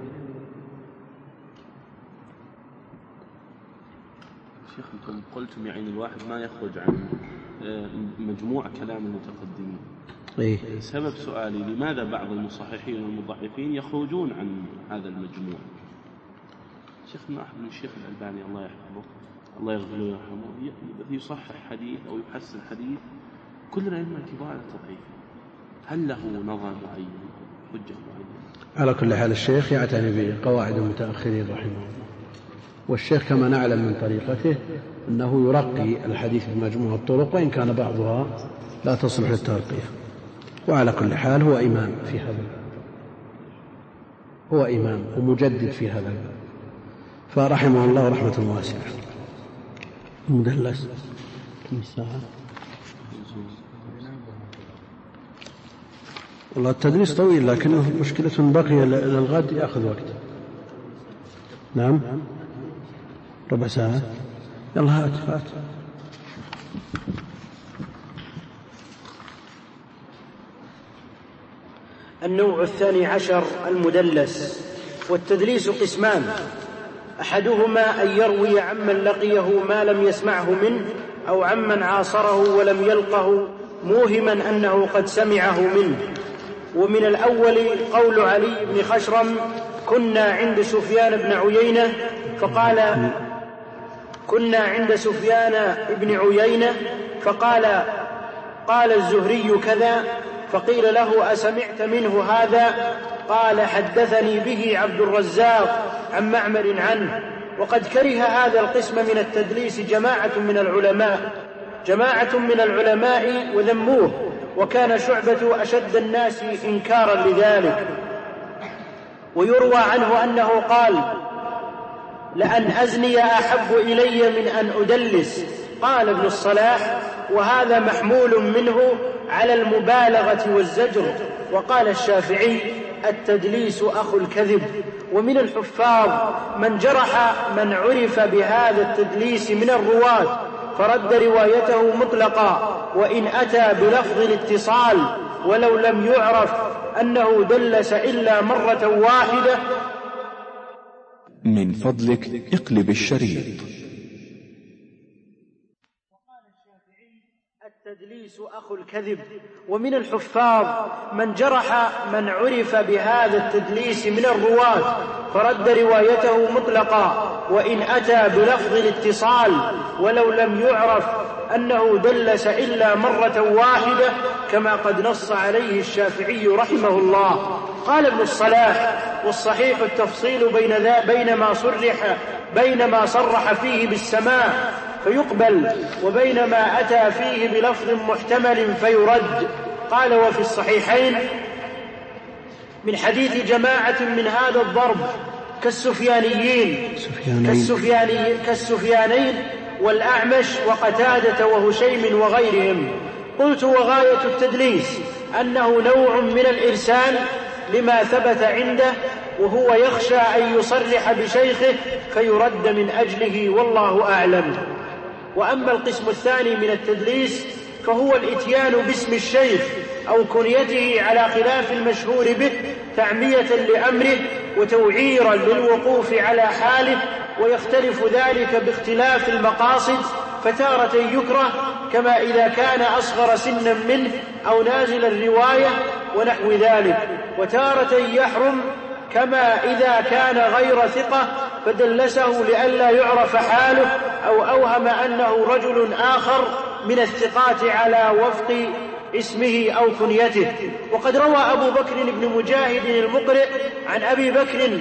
شيخ أنتم قلتم يعني الواحد ما يخرج عن مجموع كلام المتقدمين. إيه؟ سبب سؤالي لماذا بعض المصححين والمضعفين يخرجون عن هذا المجموع؟ شيخنا أحمد بن الشيخ الألباني الله يحفظه الله يغفر له ويرحمه يصحح حديث أو يحسن حديث كل الأئمة الكبار على التضعيف، هل له نظر معين حجة معينة؟ على كل حال الشيخ يعتني بقواعد المتأخرين رحمه الله، والشيخ كما نعلم من طريقته أنه يرقي الحديث بمجموع الطرق وإن كان بعضها لا تصلح للترقية. وعلى كل حال هو إمام في هذا الباب، هو إمام ومجدد في هذا الباب، فرحمه الله رحمة واسعة. مدلس كم ساعة؟ والله التدريس طويل، لكنه مشكلة بقي للغد يأخذ وقت. نعم، ربع ساعة. يلا هات هات. النوع الثاني عشر المدلس. والتدليس قسمان: أحدهما أن يروي عمن لقيه ما لم يسمعه منه أو عمن عاصره ولم يلقه موهما أنه قد سمعه منه. ومن الأول قول علي بن خشرم: كنا عند سفيان بن عيينة فقال كنا عند سفيان بن عيينة فقال قال الزهري كذا، فقيل له: أسمعت منه هذا؟ قال: حدثني به عبد الرزاق عن معمر عنه. وقد كره هذا القسم من التدليس جماعة من العلماء جماعة من العلماء وذموه، وكان شعبة أشد الناس إنكارا لذلك. ويروى عنه أنه قال: لأن أزني أحب إلي من أن أدلس. قال ابن الصلاح: وهذا محمول منه على المبالغة والزجر. وقال الشافعي: التدليس أخو الكذب. ومن الحفاظ من جرح من عرف بهذا التدليس من الرواة فرد روايته مطلقا، وإن أتى بلفظ الاتصال ولو لم يعرف أنه دلس إلا مرة واحدة. من فضلك اقلب الشريط. التدليس أخو الكذب. ومن الحفاظ من جرح من عرف بهذا التدليس من الرواة فرد روايته مطلقا، وإن أتى بلفظ الاتصال ولو لم يعرف أنه دلس إلا مرة واحدة، كما قد نص عليه الشافعي رحمه الله. قال ابن الصلاح: والصحيح التفصيل بين, بين ما صرح بين ما صرح فيه بالسماع فيقبل وبين ما أتى فيه بلفظ محتمل فيرد. قال: وفي الصحيحين من حديث جماعة من هذا الضرب كالسفيانيين كالسفيانيين, كالسفيانين والأعمش وقتادة وهشيم وغيرهم. قلت: وغاية التدليس أنه نوع من الإرسال لما ثبت عنده، وهو يخشى أن يصرح بشيخه فيرد من أجله، والله أعلم. وأما القسم الثاني من التدليس فهو الإتيان باسم الشيخ أو كنيته على خلاف المشهور به تعمية لأمره وتوعيرا للوقوف على حاله، ويختلف ذلك باختلاف المقاصد، فتارة يكره كما إذا كان أصغر سنا منه أو نازل الرواية ونحو ذلك، وتارة يحرم كما إذا كان غير ثقة فدلسه لئلا يعرف حاله أو أوهم أنه رجل آخر من الثقات على وفق اسمه أو كنيته. وقد روى أبو بكر بن مجاهد المقرئ عن أبي بكر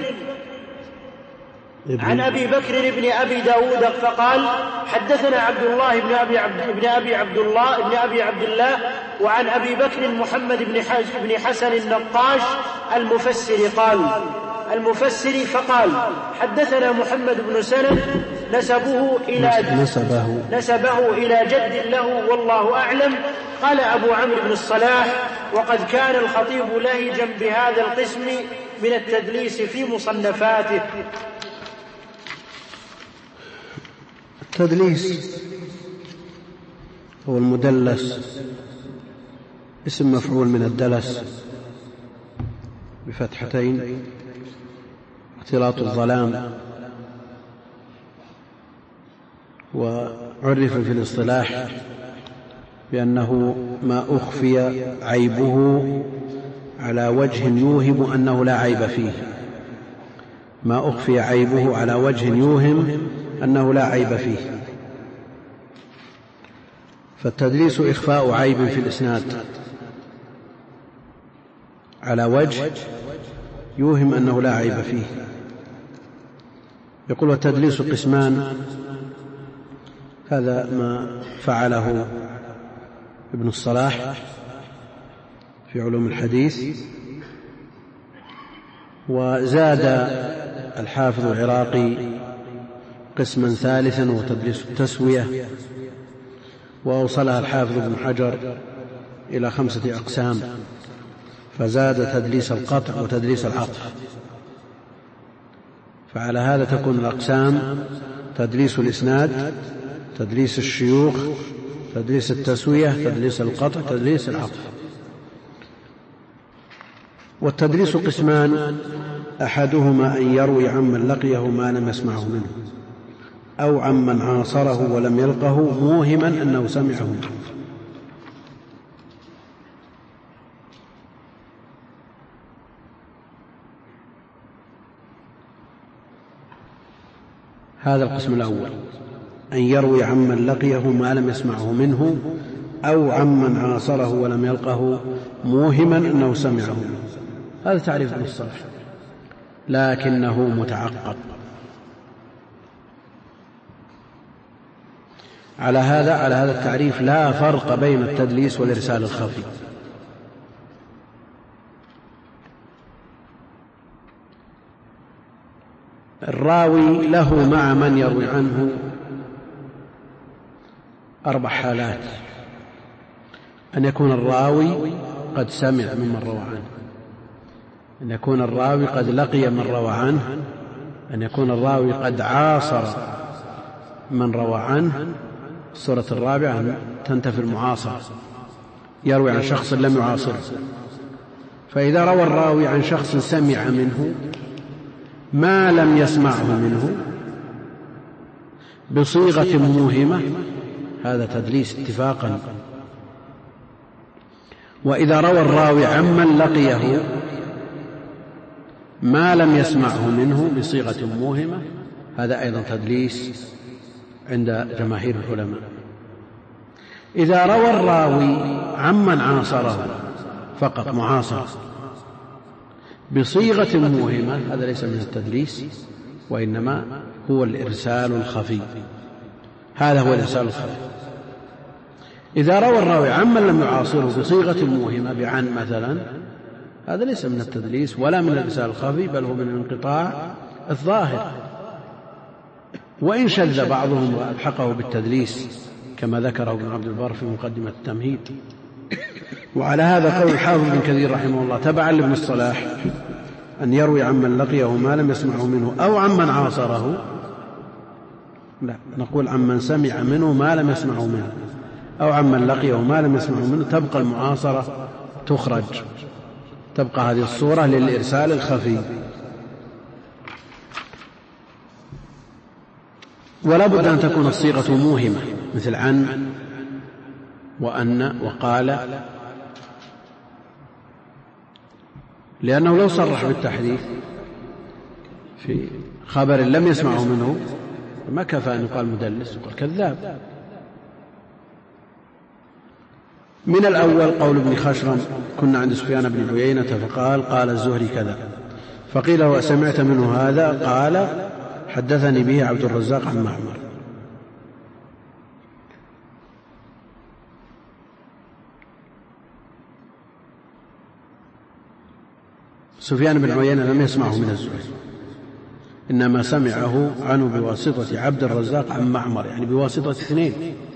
عن أبي بكر بن أبي داود فقال: حدثنا عبد الله بن أبي عبد, بن أبي عبد الله بن أبي عبد الله وعن أبي بكر محمد بن, بن حسن النقاش المفسر قال المفسر فقال: حدثنا محمد بن سند نسبه إلى نسبه, نسبه إلى جد له والله أعلم. قال أبو عمرو بن الصلاح: وقد كان الخطيب لهجا بهذا القسم من التدليس في مصنفاته. التدليس هو المدلس، اسم مفعول من الدلس بفتحتين، اختلاط الظلام. وعرف في الاصطلاح بأنه ما أخفي عيبه على وجه يوهم أنه لا عيب فيه ما أخفي عيبه على وجه يوهم أنه لا عيب فيه. فالتدليس إخفاء عيب في الإسناد على وجه يوهم أنه لا عيب فيه. يقول: والتدليس قسمان. هذا ما فعله ابن الصلاح في علوم الحديث. وزاد الحافظ العراقي قسما ثالثا وتدليس التسوية، وأوصلها الحافظ ابن حجر إلى خمسة أقسام، فزاد تدليس القطع وتدليس العطف. فعلى هذا تكون الأقسام: تدليس الإسناد، تدليس الشيوخ، تدليس التسوية، تدليس القطع، تدليس العطف. والتدليس قسمان: أحدهما أن يروي عمن لقيه ما لم يسمعه منه أو عمن عاصره ولم يلقه موهما أنه سمعه منه. هذا القسم الأول، أن يروي عمن لقيه ما لم يسمعه منه أو عمن عاصره ولم يلقه موهما أنه سمعه منه. هذا تعريف المصطلح لكنه متعقب. على هذا على هذا التعريف لا فرق بين التدليس والإرسال الخفي. الراوي له مع من يروي عنه أربع حالات: أن يكون الراوي قد سمع ممن روى عنه، أن يكون الراوي قد لقي من روى عنه، أن يكون الراوي قد عاصر من روى عنه. الصورة الرابعة تنتفي المعاصرة، يروي عن شخص لم يعاصره. فإذا روى الراوي عن شخص سمع منه ما لم يسمعه منه بصيغة موهمة هذا تدليس اتفاقا. وإذا روى الراوي عمن لقيه ما لم يسمعه منه بصيغة موهمة هذا أيضا تدليس عند جماهير العلماء. إذا روى الراوي عمن عاصره فقط معاصرة بصيغة موهمة هذا ليس من التدليس وإنما هو الإرسال الخفي. هذا هو الإرسال الخفي. إذا روى الراوي عمن لم يعاصره بصيغة موهمة بعن مثلا هذا ليس من التدليس ولا من الإرسال الخفي، بل هو من الانقطاع الظاهر، وإن شذ بعضهم وألحقه بالتدليس كما ذكره ابن عبد البر في مقدمة التمهيد. وعلى هذا قول الحافظ بن كثير رحمه الله تبعا لابن الصلاح أن يروي عمن لقيه ما لم يسمعه منه أو عمن عاصره، لا نقول عمن سمع منه ما لم يسمعه منه أو عمن لقيه ما لم يسمعه منه، تبقى المعاصرة تخرج، تبقى هذه الصورة للإرسال الخفي. ولا بد أن تكون الصيغة موهمة مثل عن وأن وقال، لأنه لو صرح بالتحديث في خبر لم يسمعه منه ما كفى أن يقال مدلس وقال كذاب. من الأول قول ابن خشرم كنا عند سفيان بن عيينة فقال قال الزهري كذا، فقيل له سمعت منه هذا؟ قال حدثني به عبد الرزاق عن معمر. سفيان بن عيينة لم يسمعه من الزهري، إنما سمعه عنه بواسطة عبد الرزاق عن معمر، يعني بواسطة اثنين.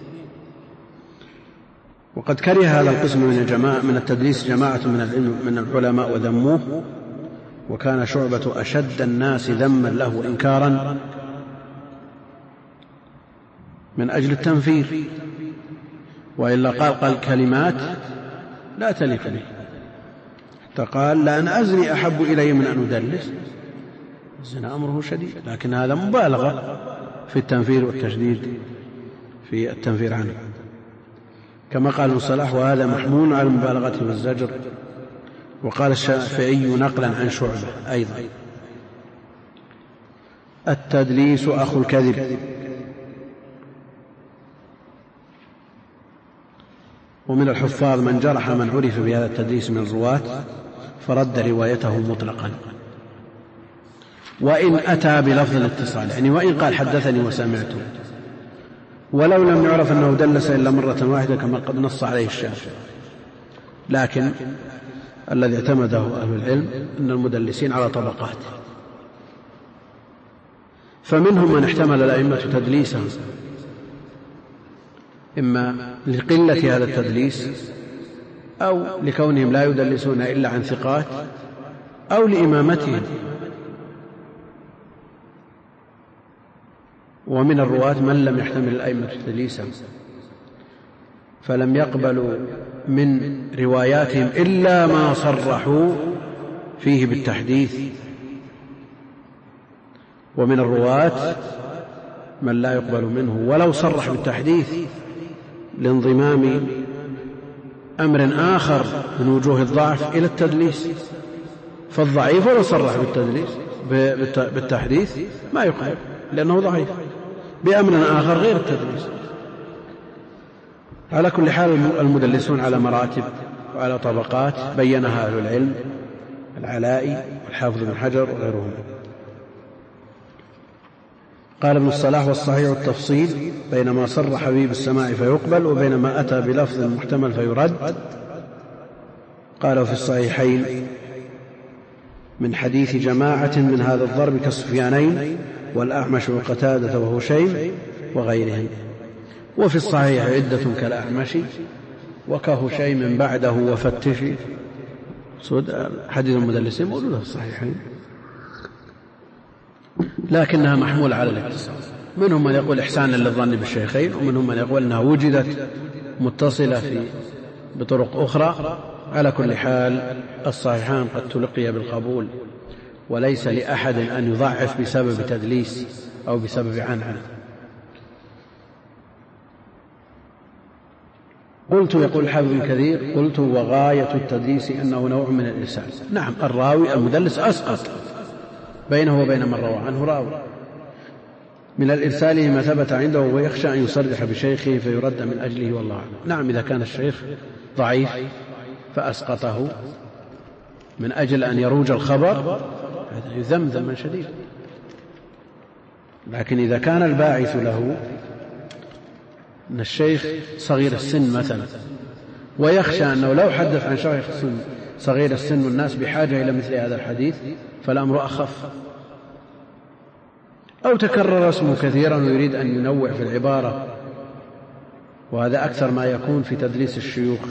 وقد كره هذا القسم من الجماعة من التدليس جماعة من العلم من العلماء وذموه، وكان شعبة أشد الناس ذما له وإنكارا من أجل التنفير، وإلا قال قال كلمات لا تليق به، حتى قال لأن أزني أحب إلي من أن أدلس. الزنا أمره شديد، لكن هذا مبالغة في التنفير والتشديد في التنفير عنه، كما قال ابن صلاح وهذا محمول على المبالغة والزجر. وقال الشافعي نقلا عن شعبة أيضا التدليس أخو الكذب، ومن الحفاظ من جرح من عرف بهذا التدليس من الرواة فرد روايته مطلقا، وإن أتى بلفظ الاتصال، يعني وإن قال حدثني وسمعته، ولو لم يعرف أنه دلس إلا مرة واحدة كما قد نص عليه الشافعي. لكن الذي اعتمده أهل العلم أن المدلسين على طبقات، فمنهم من احتمل الأئمة تدليسهم إما لقلة هذا التدليس أو لكونهم لا يدلسون إلا عن ثقات أو لإمامتهم. ومن الرواة من لم يحتمل الأئمة تدليسهم فلم يقبلوا من رواياتهم إلا ما صرحوا فيه بالتحديث ومن الرواة من لا يقبل منه ولو صرح بالتحديث لانضمام أمر آخر من وجوه الضعف إلى التدليس. فالضعيف ولو صرح بالتدليس بالتحديث ما يقبل لأنه ضعيف بأمر آخر غير التدليس. على كل حال المدلسون على مراتب وعلى طبقات بينها أهل العلم، العلائي والحافظ بن حجر وغيرهم. قال ابن الصلاح: والصحيح التفصيل بين ما صرح به بالسماع فيقبل وبين ما أتى بلفظ محتمل فيرد. قالوا في الصحيحين من حديث جماعة من هذا الضرب كالسفيانين والأعمش وقتادة وهشيم وغيرهم. وفي الصحيح عدة كالأعمش وكهشيم بعده وفتش. حديث المدلسين موجودة في الصحيحين لكنها محمولة على الاتصال. منهم من يقول إحسانا للظن بالشيخين، ومنهم من يقول أنها وجدت متصلة في بطرق أخرى. على كل حال الصحيحان قد تلقي بالقبول، وليس لأحد أن يضعف بسبب تدليس أو بسبب عنعنة. قلت، يقول الحافظ بن كثير: قلت وغاية التدليس أنه نوع من الإرسال. نعم، الراوي المدلس أسقط بينه وبين من روى عنه راوي من الإرسال ما ثبت عنده ويخشى أن يصرح بشيخه فيرد من أجله، والله أعلم. نعم، إذا كان الشيخ ضعيف فأسقطه من أجل أن يروج الخبر هذا يذم ذما شديدا. لكن إذا كان الباعث له أن الشيخ صغير السن مثلا، ويخشى أنه لو حدث عن شيخ صغير السن والناس بحاجة إلى مثل هذا الحديث فالأمر أخف. أو تكرر اسمه كثيرا ويريد أن ينوع في العبارة، وهذا أكثر ما يكون في تدليس الشيوخ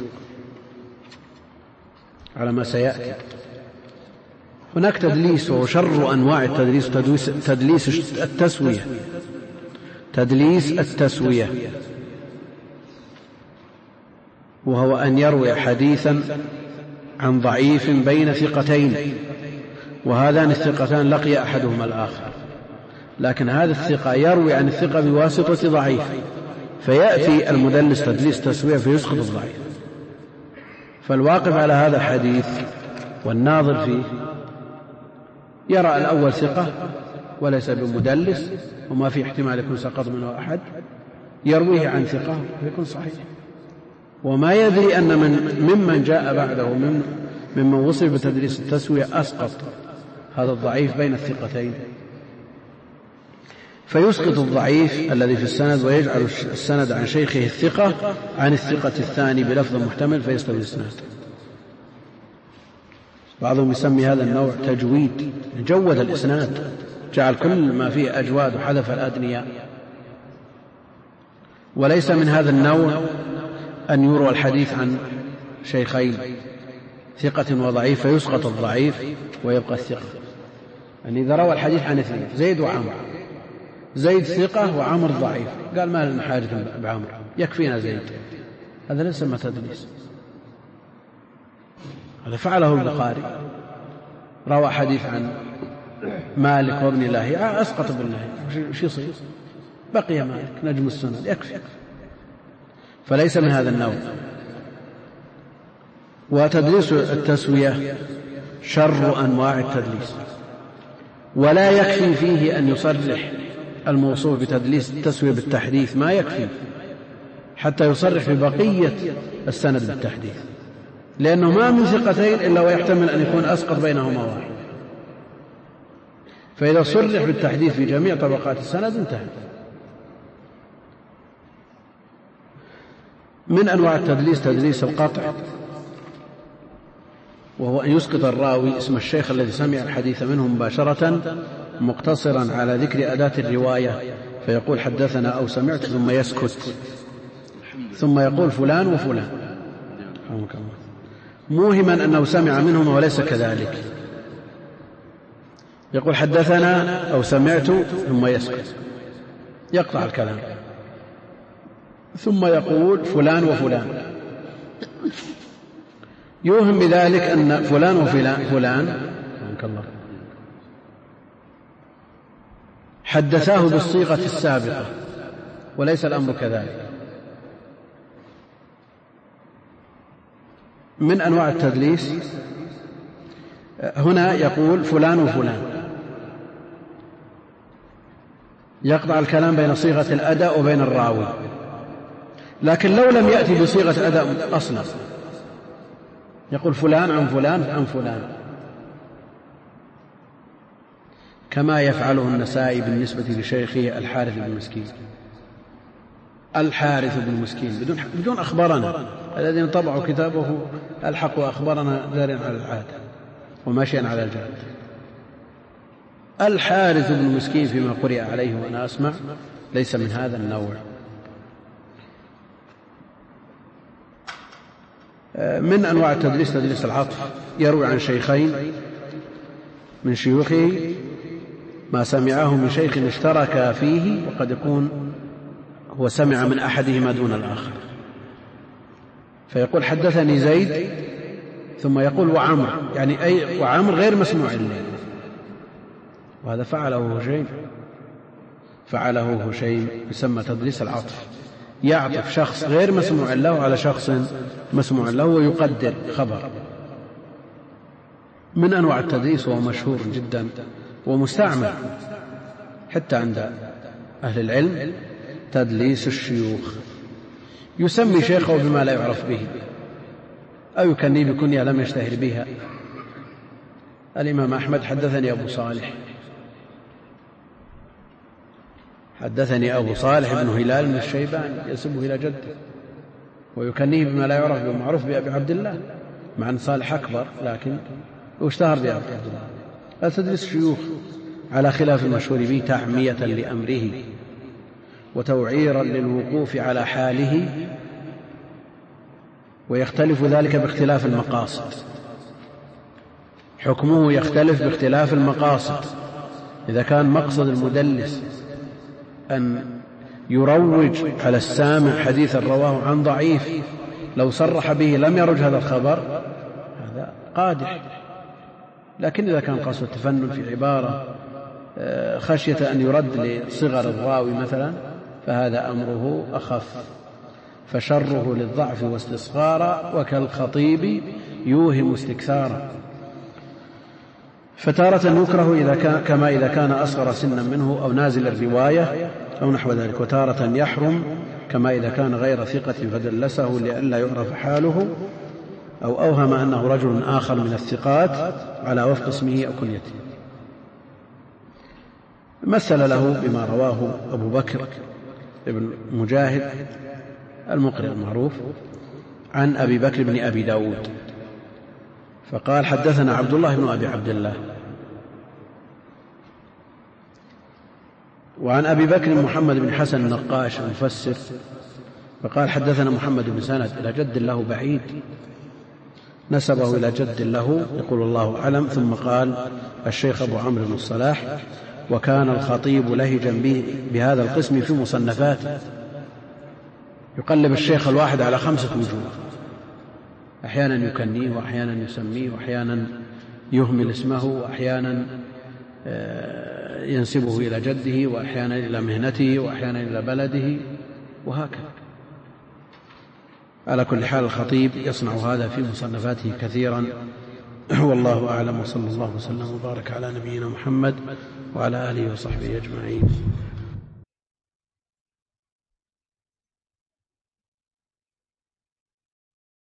على ما سيأتي. هناك تدليس وهو شر أنواع التدليس، تدليس التسوية. تدليس التسوية وهو أن يروي حديثا عن ضعيف بين ثقتين، وهذان الثقتان لقي أحدهما الآخر، لكن هذا الثقة يروي عن الثقة بواسطة ضعيف، فيأتي المدلس تدليس تسوية فيسقط الضعيف. فالواقف على هذا الحديث والناظر فيه يرى الأول ثقة وليس بمدلس وما في احتمال يكون سقط منه أحد، يرويه عن ثقة فيكون صحيح، وما يدري أن من ممن جاء بعده من ممن وصف بتدليس التسوية أسقط هذا الضعيف بين الثقتين، فيسقط الضعيف الذي في السند ويجعل السند عن شيخه الثقة عن الثقة الثاني بلفظ محتمل فيستوي الإسناد. بعضهم يسمي هذا النوع تجويد، جود الإسناد، جعل كل ما فيه أجواد وحذف الأدنياء. وليس من هذا النوع أن يروى الحديث عن شيخين ثقة وضعيف فيسقط الضعيف ويبقى الثقة. يعني إذا روى الحديث عن اثنين زيد وعمر، زيد ثقة وعمر ضعيف، قال ما لنا حاجة بعمر يكفينا زيد، هذا ليس ما تدليس. هذا فعله البخاري، روى حديث عن مالك وابن لاهيعة أسقط ابن لاهيعة، وش يصير؟ بقي مالك نجم السنن يكفي. فليس من هذا النوع. وتدليس التسوية شر أنواع التدليس، ولا يكفي فيه أن يصرح الموصوف بتدليس التسوية بالتحديث، ما يكفي حتى يصرح ببقية السند بالتحديث، لأنه ما من ثقتين إلا ويحتمل أن يكون أسقط بينهما واحد. فإذا صرح بالتحديث في جميع طبقات السند انتهى. من أنواع التدليس تدليس القطع، وهو أن يسقط الراوي اسم الشيخ الذي سمع الحديث منه مباشرة مقتصرا على ذكر أداة الرواية، فيقول حدثنا أو سمعت ثم يسكت، ثم يقول فلان وفلان، موهما أنه سمع منهما وليس كذلك. يقول حدثنا أو سمعت ثم يسكت، يقطع الكلام، ثم يقول فلان وفلان، يوهم بذلك أن فلان وفلان فلان الله حدثاه بالصيغة السابقة وليس الأمر كذلك. من أنواع التدليس هنا يقول فلان وفلان، يقطع الكلام بين صيغة الأداء وبين الراوي، لكن لو لم يأتي بصيغة أداء أصلا يقول فلان عن فلان عن فلان، كما يفعله النسائي بالنسبة لشيخه الحارث بن مسكين. الحارث بن مسكين بدون بدون أخبرنا، الذين طبعوا كتابه ألحقوا أخبرنا جاريا على العادة وماشيا على الجاد. الحارث بن مسكين فيما قرئ عليه وأنا أسمع ليس من هذا النوع. من أنواع التدليس تدليس العطف، يروي عن شيخين من شيوخه ما سمعه من شيخ اشترك فيه، وقد يكون هو سمع من أحدهما دون الآخر، فيقول حدثني زيد ثم يقول وعمر، يعني أي وعمر غير مسموع له، وهذا فعله هشيم فعله هشيم يسمى تدليس العطف، يعطف شخص غير مسموع له على شخص مسموع له ويقدر خبر. من أنواع التدليس وهو مشهور جدا ومستعمل حتى عند أهل العلم تدليس الشيوخ، يسمي شيخه بما لا يعرف به أو يكنيه بكنية لم يشتهر بها. الإمام أحمد حدثني أبو صالح حدثني أبو صالح بن هلال من الشيباني ينسبه إلى جده ويكنيه بما لا يعرف به، معروف بأبي عبد الله مع أن صالح أكبر لكن اشتهر بأبي عبد الله. تدليس الشيوخ على خلاف المشهور به تعمية لأمره وتوعيرا للوقوف على حاله، ويختلف ذلك باختلاف المقاصد، حكمه يختلف باختلاف المقاصد. إذا كان مقصد المدلس أن يروج على السامع حديثا رواه عن ضعيف لو صرح به لم يرج هذا الخبر هذا قادح، لكن إذا كان قصد التفنن في عبارة خشية أن يرد لصغر الراوي مثلا فهذا أمره أخف، فشره للضعف واستصغارا وكالخطيب يوهم استكثارا. فتارة يكره إذا كان كما إذا كان أصغر سنا منه أو نازل الرواية أو نحو ذلك، وتارة يحرم كما إذا كان غير ثقة فدلسه لئلا يعرف حاله أو أوهم أنه رجل آخر من الثقات على وفق اسمه أو كنيته. مثل له بما رواه أبو بكر ابن مجاهد المقرئ المعروف عن أبي بكر بن أبي داود فقال حدثنا عبد الله بن أبي عبد الله، وعن أبي بكر محمد بن حسن النقاش المفسر فقال حدثنا محمد بن سند إلى جد له بعيد نسبه إلى جد له يقول الله أعلم. ثم قال الشيخ أبو عمرو بن الصلاح وكان الخطيب لهجا به بهذا القسم في مصنفاته، يقلب الشيخ الواحد على خمسة وجوه، أحيانا يكنيه وأحيانا يسميه وأحيانا يهمل اسمه وأحيانا ينسبه إلى جده وأحيانا إلى مهنته وأحيانا إلى بلده وهكذا. على كل حال الخطيب يصنع هذا في مصنفاته كثيرا، والله أعلم، وصلى الله وسلم وبارك على نبينا محمد وعلى آله وصحبه أجمعين.